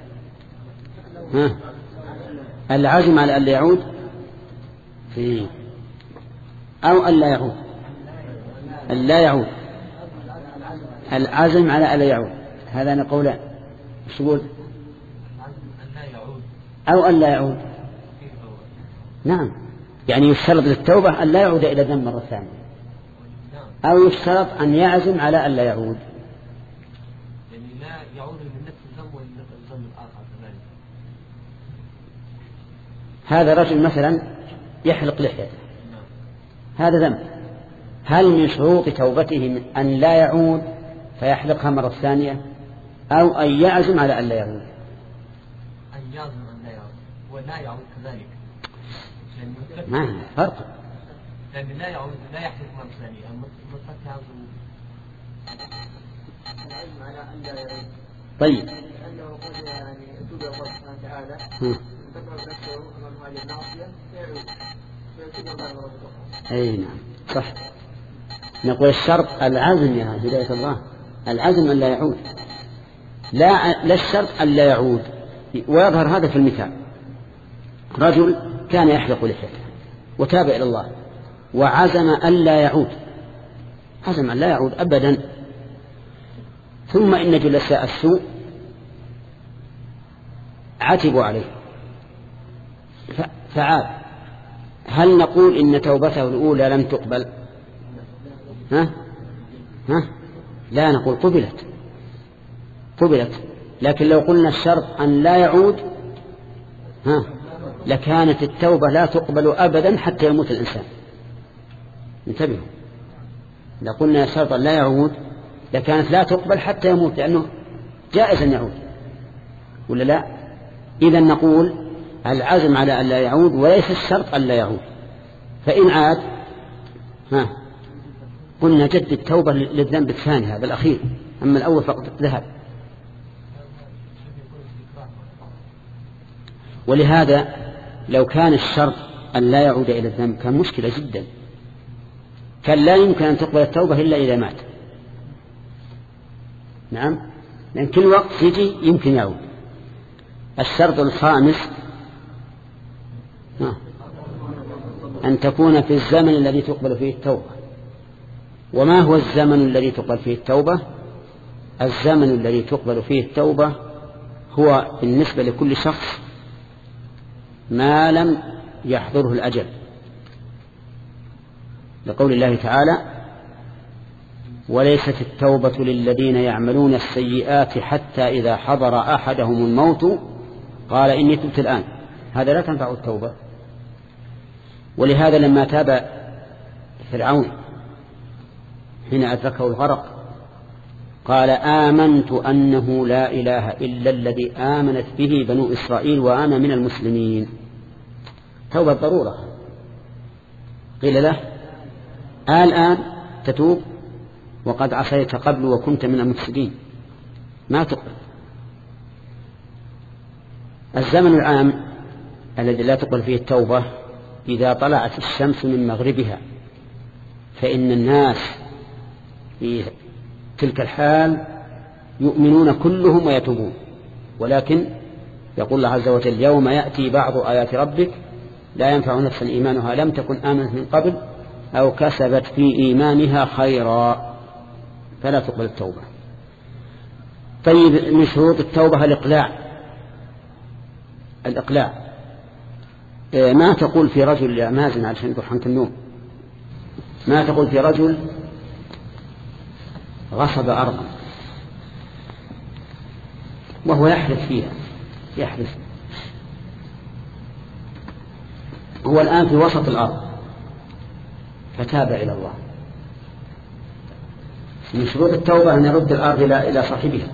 Speaker 1: ها العزم على ألا يعود فيه أو ألا يعود ألا يعود العزم على ألا يعود. هذا أنا قولان. ايش تقول؟ أو ألا يعود. نعم، يعني يشترط للتوبة أن لا يعود إلى الذنب مرة ثانية، أو يشترط أن يعزم على أن لا يعود.
Speaker 5: يعني لا يعود من نفس الذنب ولا من الذنب الآخر كذلك.
Speaker 1: هذا رجل مثلا يحلق لحيته، هذا ذنب. هل من شروط توبته أن لا يعود فيحلقها مرة ثانية، أو أن يعزم على أن لا يعود؟
Speaker 5: أن يعزم أن لا يعود ولا يعود كذلك.
Speaker 1: ما فرق.
Speaker 5: لأن لا يعود لا يحلق مرة ثانية. المتفق يعزم العزم على أن لا يعود.
Speaker 1: طيب.
Speaker 5: لأنه قد يعني يتوب الله سبحانه وتعالى تقرب نفسه من هذه المعصية فيعود فيتوب الله مرة أخرى.
Speaker 1: أي نعم صح. نقول الشرط العزم يا هداية الله، العزم أن لا يعود. لا, لا الشرط أن لا يعود. ويظهر هذا في المثال: رجل كان يحلق لحيته وتاب إلى الله وعزم أن لا يعود، عزم أن لا يعود أبدا، ثم إن جلساء السوء عتبوا عليه فعاد. هل نقول إن توبته الأولى لم تقبل؟ ها؟ ها؟ لا، نقول قبلت قبلت لكن لو قلنا الشرط أن لا يعود ها لكانت التوبة لا تقبل أبدا حتى يموت الإنسان. انتبهوا، لو قلنا الشرط أن لا يعود لكانت لا تقبل حتى يموت، لأنه جائز أن يعود ولا لا؟ إذن نقول العزم على أن لا يعود وليس الشرط أن لا يعود. فإن عاد ها قلنا جد التوبة للذنب الثاني هذا الأخير، أما الأول فقط ذهب. ولهذا لو كان الشرط أن لا يعود إلى الذنب كان مشكلة جدا، كان لا يمكن أن تقبل التوبة إلا إذا مات. نعم، لأن كل وقت يجي يمكن يعود. الشرط الخامس أن تكون في الزمن الذي تقبل فيه التوبة. وما هو الزمن الذي تقبل فيه التوبة؟ الزمن الذي تقبل فيه التوبة هو بالنسبة لكل شخص ما لم يحضره الأجل، لقول الله تعالى: وليست التوبة للذين يعملون السيئات حتى إذا حضر أحدهم الموت قال إني تبت الآن. هذا لا تنفع التوبة. ولهذا لما تاب فرعون حين أدركه الغرق قال: آمنت أنه لا إله إلا الذي آمنت به بنو إسرائيل وأنا من المسلمين. توبة ضرورة. قيل له: الآن تتوب وقد عصيت قبل وكنت من المفسدين، ما تقبل. الزمن العام الذي لا تقبل فيه التوبة إذا طلعت الشمس من مغربها، فإن الناس في تلك الحال يؤمنون كلهم ويتوبون، ولكن يقول الله عز وجل: يوم يأتي بعض آيات ربك لا ينفع نفسا إيمانها لم تكن آمنت من قبل أو كسبت في إيمانها خيرا، فلا تقبل التوبة. طيب، من شروط التوبة الإقلاع. الإقلاع ما تقول في رجل يا مازن علشان يضحك النوم، ما تقول في رجل غصب أرضا وهو يحرث فيها، يحرث هو الآن في وسط الأرض فتاب إلى الله. من شروط التوبة أن يرد الأرض إلى صاحبها.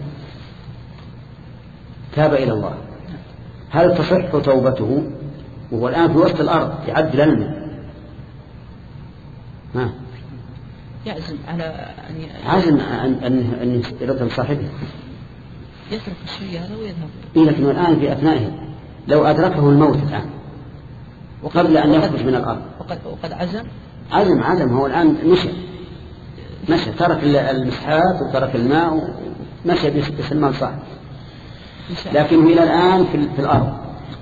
Speaker 1: تاب إلى الله، هل تصح توبته وهو الآن في وسط الأرض يعد للمه؟ ها
Speaker 6: يعزم على أن
Speaker 1: عزم أن أن يرد لصاحبه،
Speaker 6: يترك الشيء هذا ويذهب.
Speaker 1: إيه، لكنه الآن في أثنائه لو أدركه الموت الآن وقبل أن يخرج من الأرض
Speaker 6: وقد, وقد عزم
Speaker 1: عزم عزم هو الآن مشى مشى ترك المسحات وترك الماء ومشى بسلمان صاحب، لكنه إلى الآن في, في الأرض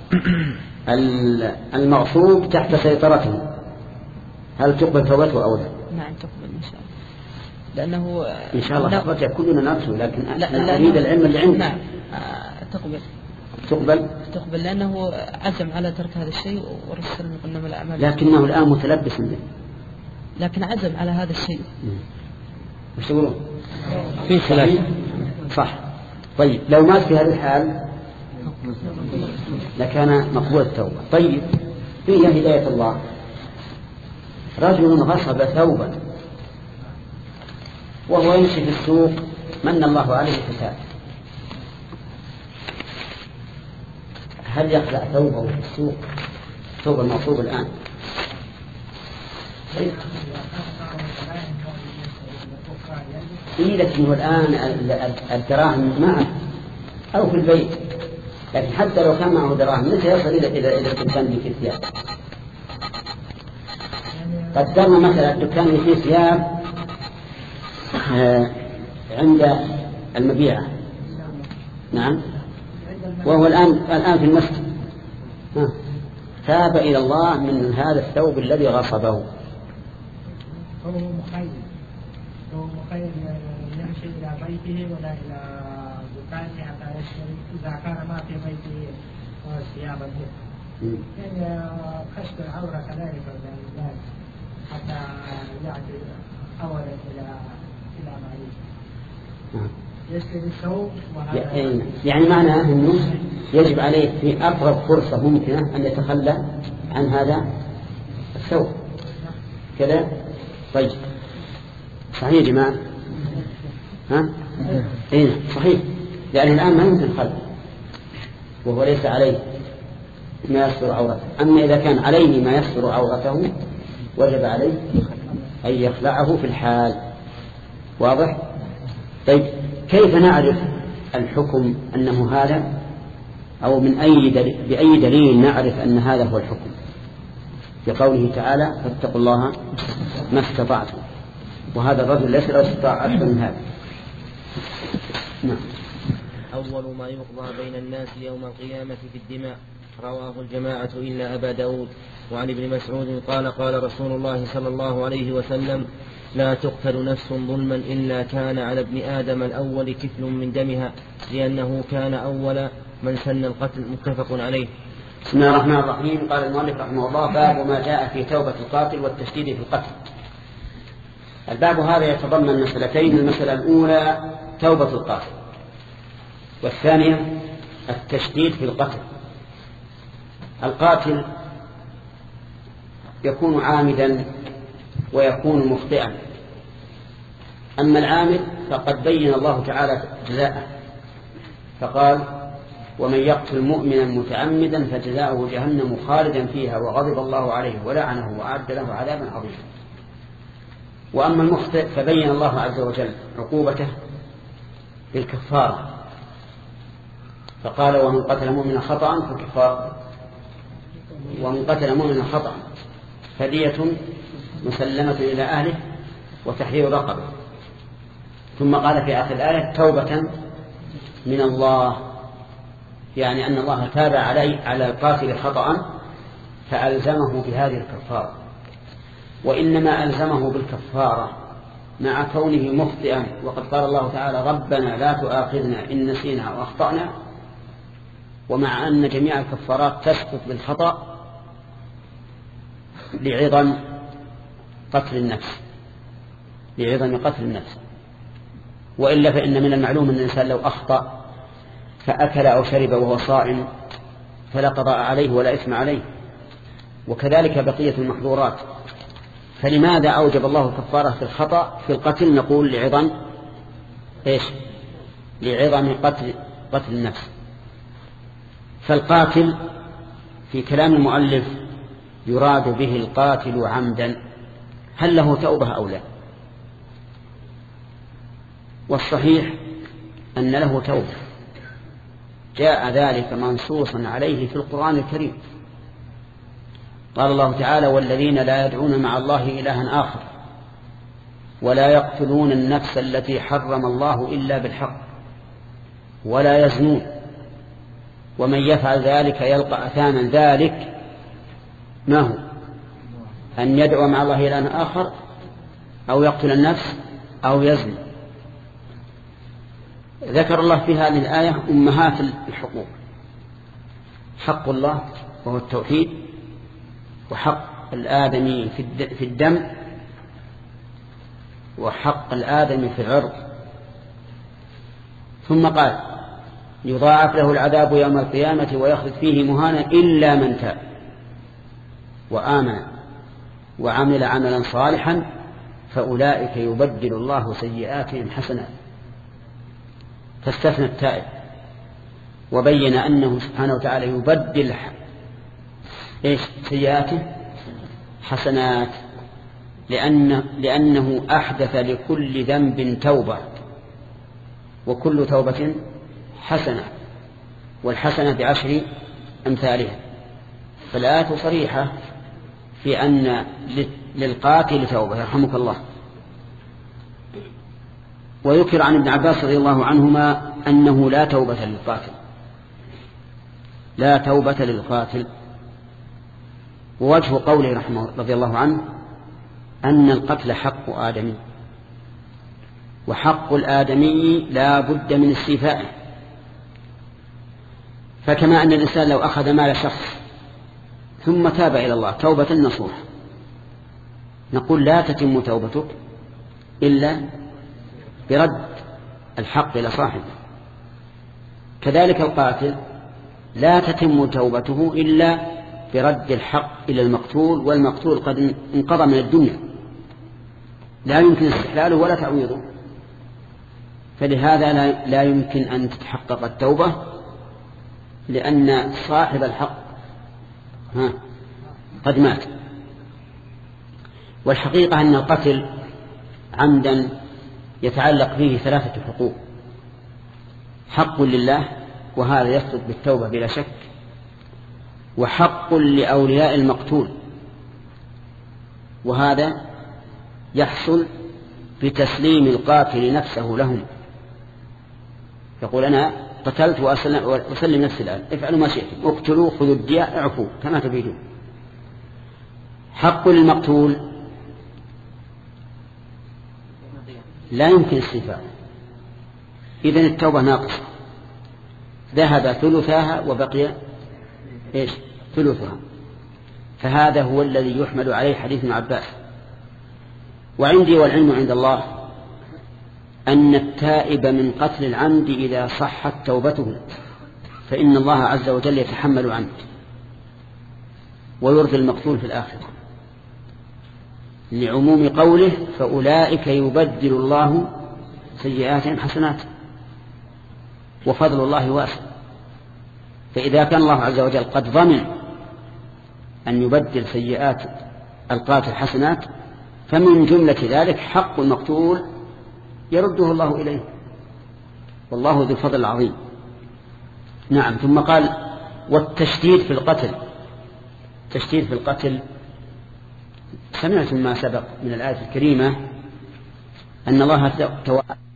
Speaker 1: المغصوب تحت سيطرته. هل تقبل توبته أو لا؟
Speaker 6: نعم تقبل إن شاء الله، لأنه
Speaker 1: إن شاء الله تقبل. كلنا نرجو، لكن
Speaker 6: لا
Speaker 1: أريد العلم اللي عندنا.
Speaker 6: نعم تقبل
Speaker 1: تقبل
Speaker 6: تقبل لأنه عزم على ترك هذا الشيء ورسل مقدم الأعمال،
Speaker 1: لكنه الآن متلبس به،
Speaker 6: لكن عزم على هذا الشيء.
Speaker 1: وش تقولون؟ في خلاف. صح. طيب، لو مات في هذه الحال لكان مقبول التوبة. طيب، فيه هداية الله. رجل غصب ثوبا وهو يمشي في السوق من الله عليه فتاب، هل يخلع ثوبه في السوق؟ ثوب المغصوب الآن إيه، لكنه الآن الدراهم معه أو في البيت، لكن حتى لو كان معه دراهم متى يصل إلى إلى إلى الدكان اللي فيه ثياب؟ قدرنا مثلا الدكان اللي فيه ثياب عند المبيعة نعم. وهو الآن الآن في المسجد تاب إلى الله من هذا الثوب الذي غصبه.
Speaker 3: هو مخير هو مخير يمشي إلى بيته ولا إلى دكانه حتى يشتري إذا كان ما في بيته ثيابا يعني كشف العورة كذلك الناس حتى يأتي أولا إلى إلى معيشة يشتري الثوب.
Speaker 1: يعني معناه أنه يجب عليه في أقرب فرصة ممكنة أن يتخلى عن هذا الثوب كذا. طيب صحيح يا جماعة؟ ها؟ إيه صحيح، لأن الآن ما يمكن خلع وهو ليس عليه ما يستر عورته. أما إذا كان عليه ما يستر عورته وجب عليه أن يخلعه في الحال. واضح؟ طيب كيف نعرف الحكم أنه هذا، أو من أي دليل بأي دليل نعرف أن هذا هو الحكم؟ بقوله تعالى فاتقوا الله ما استطعتم، وهذا الرجل ليس له استطاع أكثر من هذا. نعم.
Speaker 7: أول ما يقضى بين الناس يوم القيامة في الدماء، رواه الجماعة إلا أبا داود. وعن ابن مسعود قال قال رسول الله صلى الله عليه وسلم لا تقتل نفس ظلما إلا كان على ابن آدم الأول كفل من دمها، لأنه كان أول من سن القتل. متفق عليه.
Speaker 1: بسم الله الرحمن الرحيم. قال المؤلف رحمه الله باب ما جاء في توبة القاتل والتشديد في القتل. الباب هذا يتضمن مسألتين. المسألة الأولى توبة القاتل، والثانية التشديد في القتل. القاتل يكون عامدا ويكون مخطئا، أما العامد فقد بين الله تعالى جزاءه فقال ومن يقتل مؤمنا متعمدا فجزاؤه جهنم خالدا فيها وغضب الله عليه ولعنه وأعد له عذابا عظيما. وأما المخطئ فبين الله عز وجل عقوبته بالكفارة فقال ومن قتل مؤمنا خطأ فكفارة ومن قتل مؤمنا خطأ فدية مسلمة إلى أهله وتحرير رقبة. ثم قال في آخر الآية توبة من الله، يعني أن الله تاب عليه على القاتل خطأ فألزمه بهذه الكفارة. وإنما ألزمه بالكفارة مع كونه مخطئا، وقد قال الله تعالى ربنا لا تؤاخذنا إن نسينا أو أخطأنا، ومع أن جميع الكفارات تسقط بالخطأ لعظم قتل النفس لعظم قتل النفس. وإلا فإن من المعلوم أن الإنسان لو أخطأ فأكل أو شرب وهو صائم فلا قضاء عليه ولا إثم عليه، وكذلك بقية المحظورات. فلماذا أوجب الله كفارة في الخطأ في القتل؟ نقول لعظم إيش؟ لعظم قتل قتل النفس. فالقاتل في كلام المؤلف يراد به القاتل عمدا، هل له توبة أو لا؟ والصحيح أن له توبة، جاء ذلك منصوصا عليه في القرآن الكريم. قال الله تعالى والذين لا يدعون مع الله إلها آخر ولا يقتلون النفس التي حرم الله إلا بالحق ولا يزنون ومن يفعل ذلك يلقى أثاما. ذلك ما هو؟ أن يدعو مع الله إلها آخر أو يقتل النفس أو يزني. ذكر الله في هذه الآية أمهات الحقوق: حق الله وهو التوحيد، وحق الآدمي في الدم، وحق الآدمي في العرض. ثم قال يضاعف له العذاب يوم القيامة ويخلد فيه مهانا إلا من تاب وآمن وعمل عملا صالحا فأولئك يبدل الله سيئاتهم حسنات. فاستثنى التائب وبين أنه سبحانه وتعالى يبدل إيش سيئاته حسنات، لأن لأنه أحدث لكل ذنب توبة، وكل توبة حسنة، والحسنة بعشر أمثالها. فالآية صريحة في أن للقاتل توبة يرحمك الله. وذكر عن ابن عباس رضي الله عنهما أنه لا توبة للقاتل، لا توبة للقاتل. ووجه قوله رحمه رضي الله عنه أن القتل حق آدمي، وحق الآدمي لا بد من استيفائه. فكما أن الإنسان لو أخذ مال شخص ثم تاب إلى الله توبة نصوح، نقول لا تتم توبتك إلا برد الحق إلى صاحبه. كذلك القاتل لا تتم توبته إلا برد الحق إلى المقتول، والمقتول قد انقضى من الدنيا لا يمكن استحلاله ولا تعويضه، فلهذا لا يمكن أن تتحقق التوبة، لأن صاحب الحق ها قد مات. والحقيقة أن القتل عمدا يتعلق فيه ثلاثة حقوق: حق لله وهذا يسقط بالتوبة بلا شك، وحق لأولياء المقتول وهذا يحصل بتسليم القاتل نفسه لهم، يقول أنا قتلت وأسلم نفسي الآن، افعلوا ما شئتم، اقتلوا خذوا الدياء اعفوا كما تريدون. حق للمقتول لا يمكن استيفاءه، إذن التوبة ناقصة، ذهب ثلثها وبقي إيش ثلثها. فهذا هو الذي يحمل عليه حديث ابن عباس. وعندي والعلم عند الله أن التائب من قتل العمد إذا صحت توبته فإن الله عز وجل يتحمل عنه ويرضي المقتول في الآخرة، لعموم قوله فأولئك يبدل الله سيئاتهم حسنات وفضل الله واسع. فإذا كان الله عز وجل قد ضمن أن يبدل سيئات القاتل حسنات، فمن جملة ذلك حق المقتول يرده الله إليه، والله ذو الفضل العظيم. نعم. ثم قال والتشديد في القتل. تشديد في القتل سمعتم ما سبق من الآية الكريمة أن الله توعد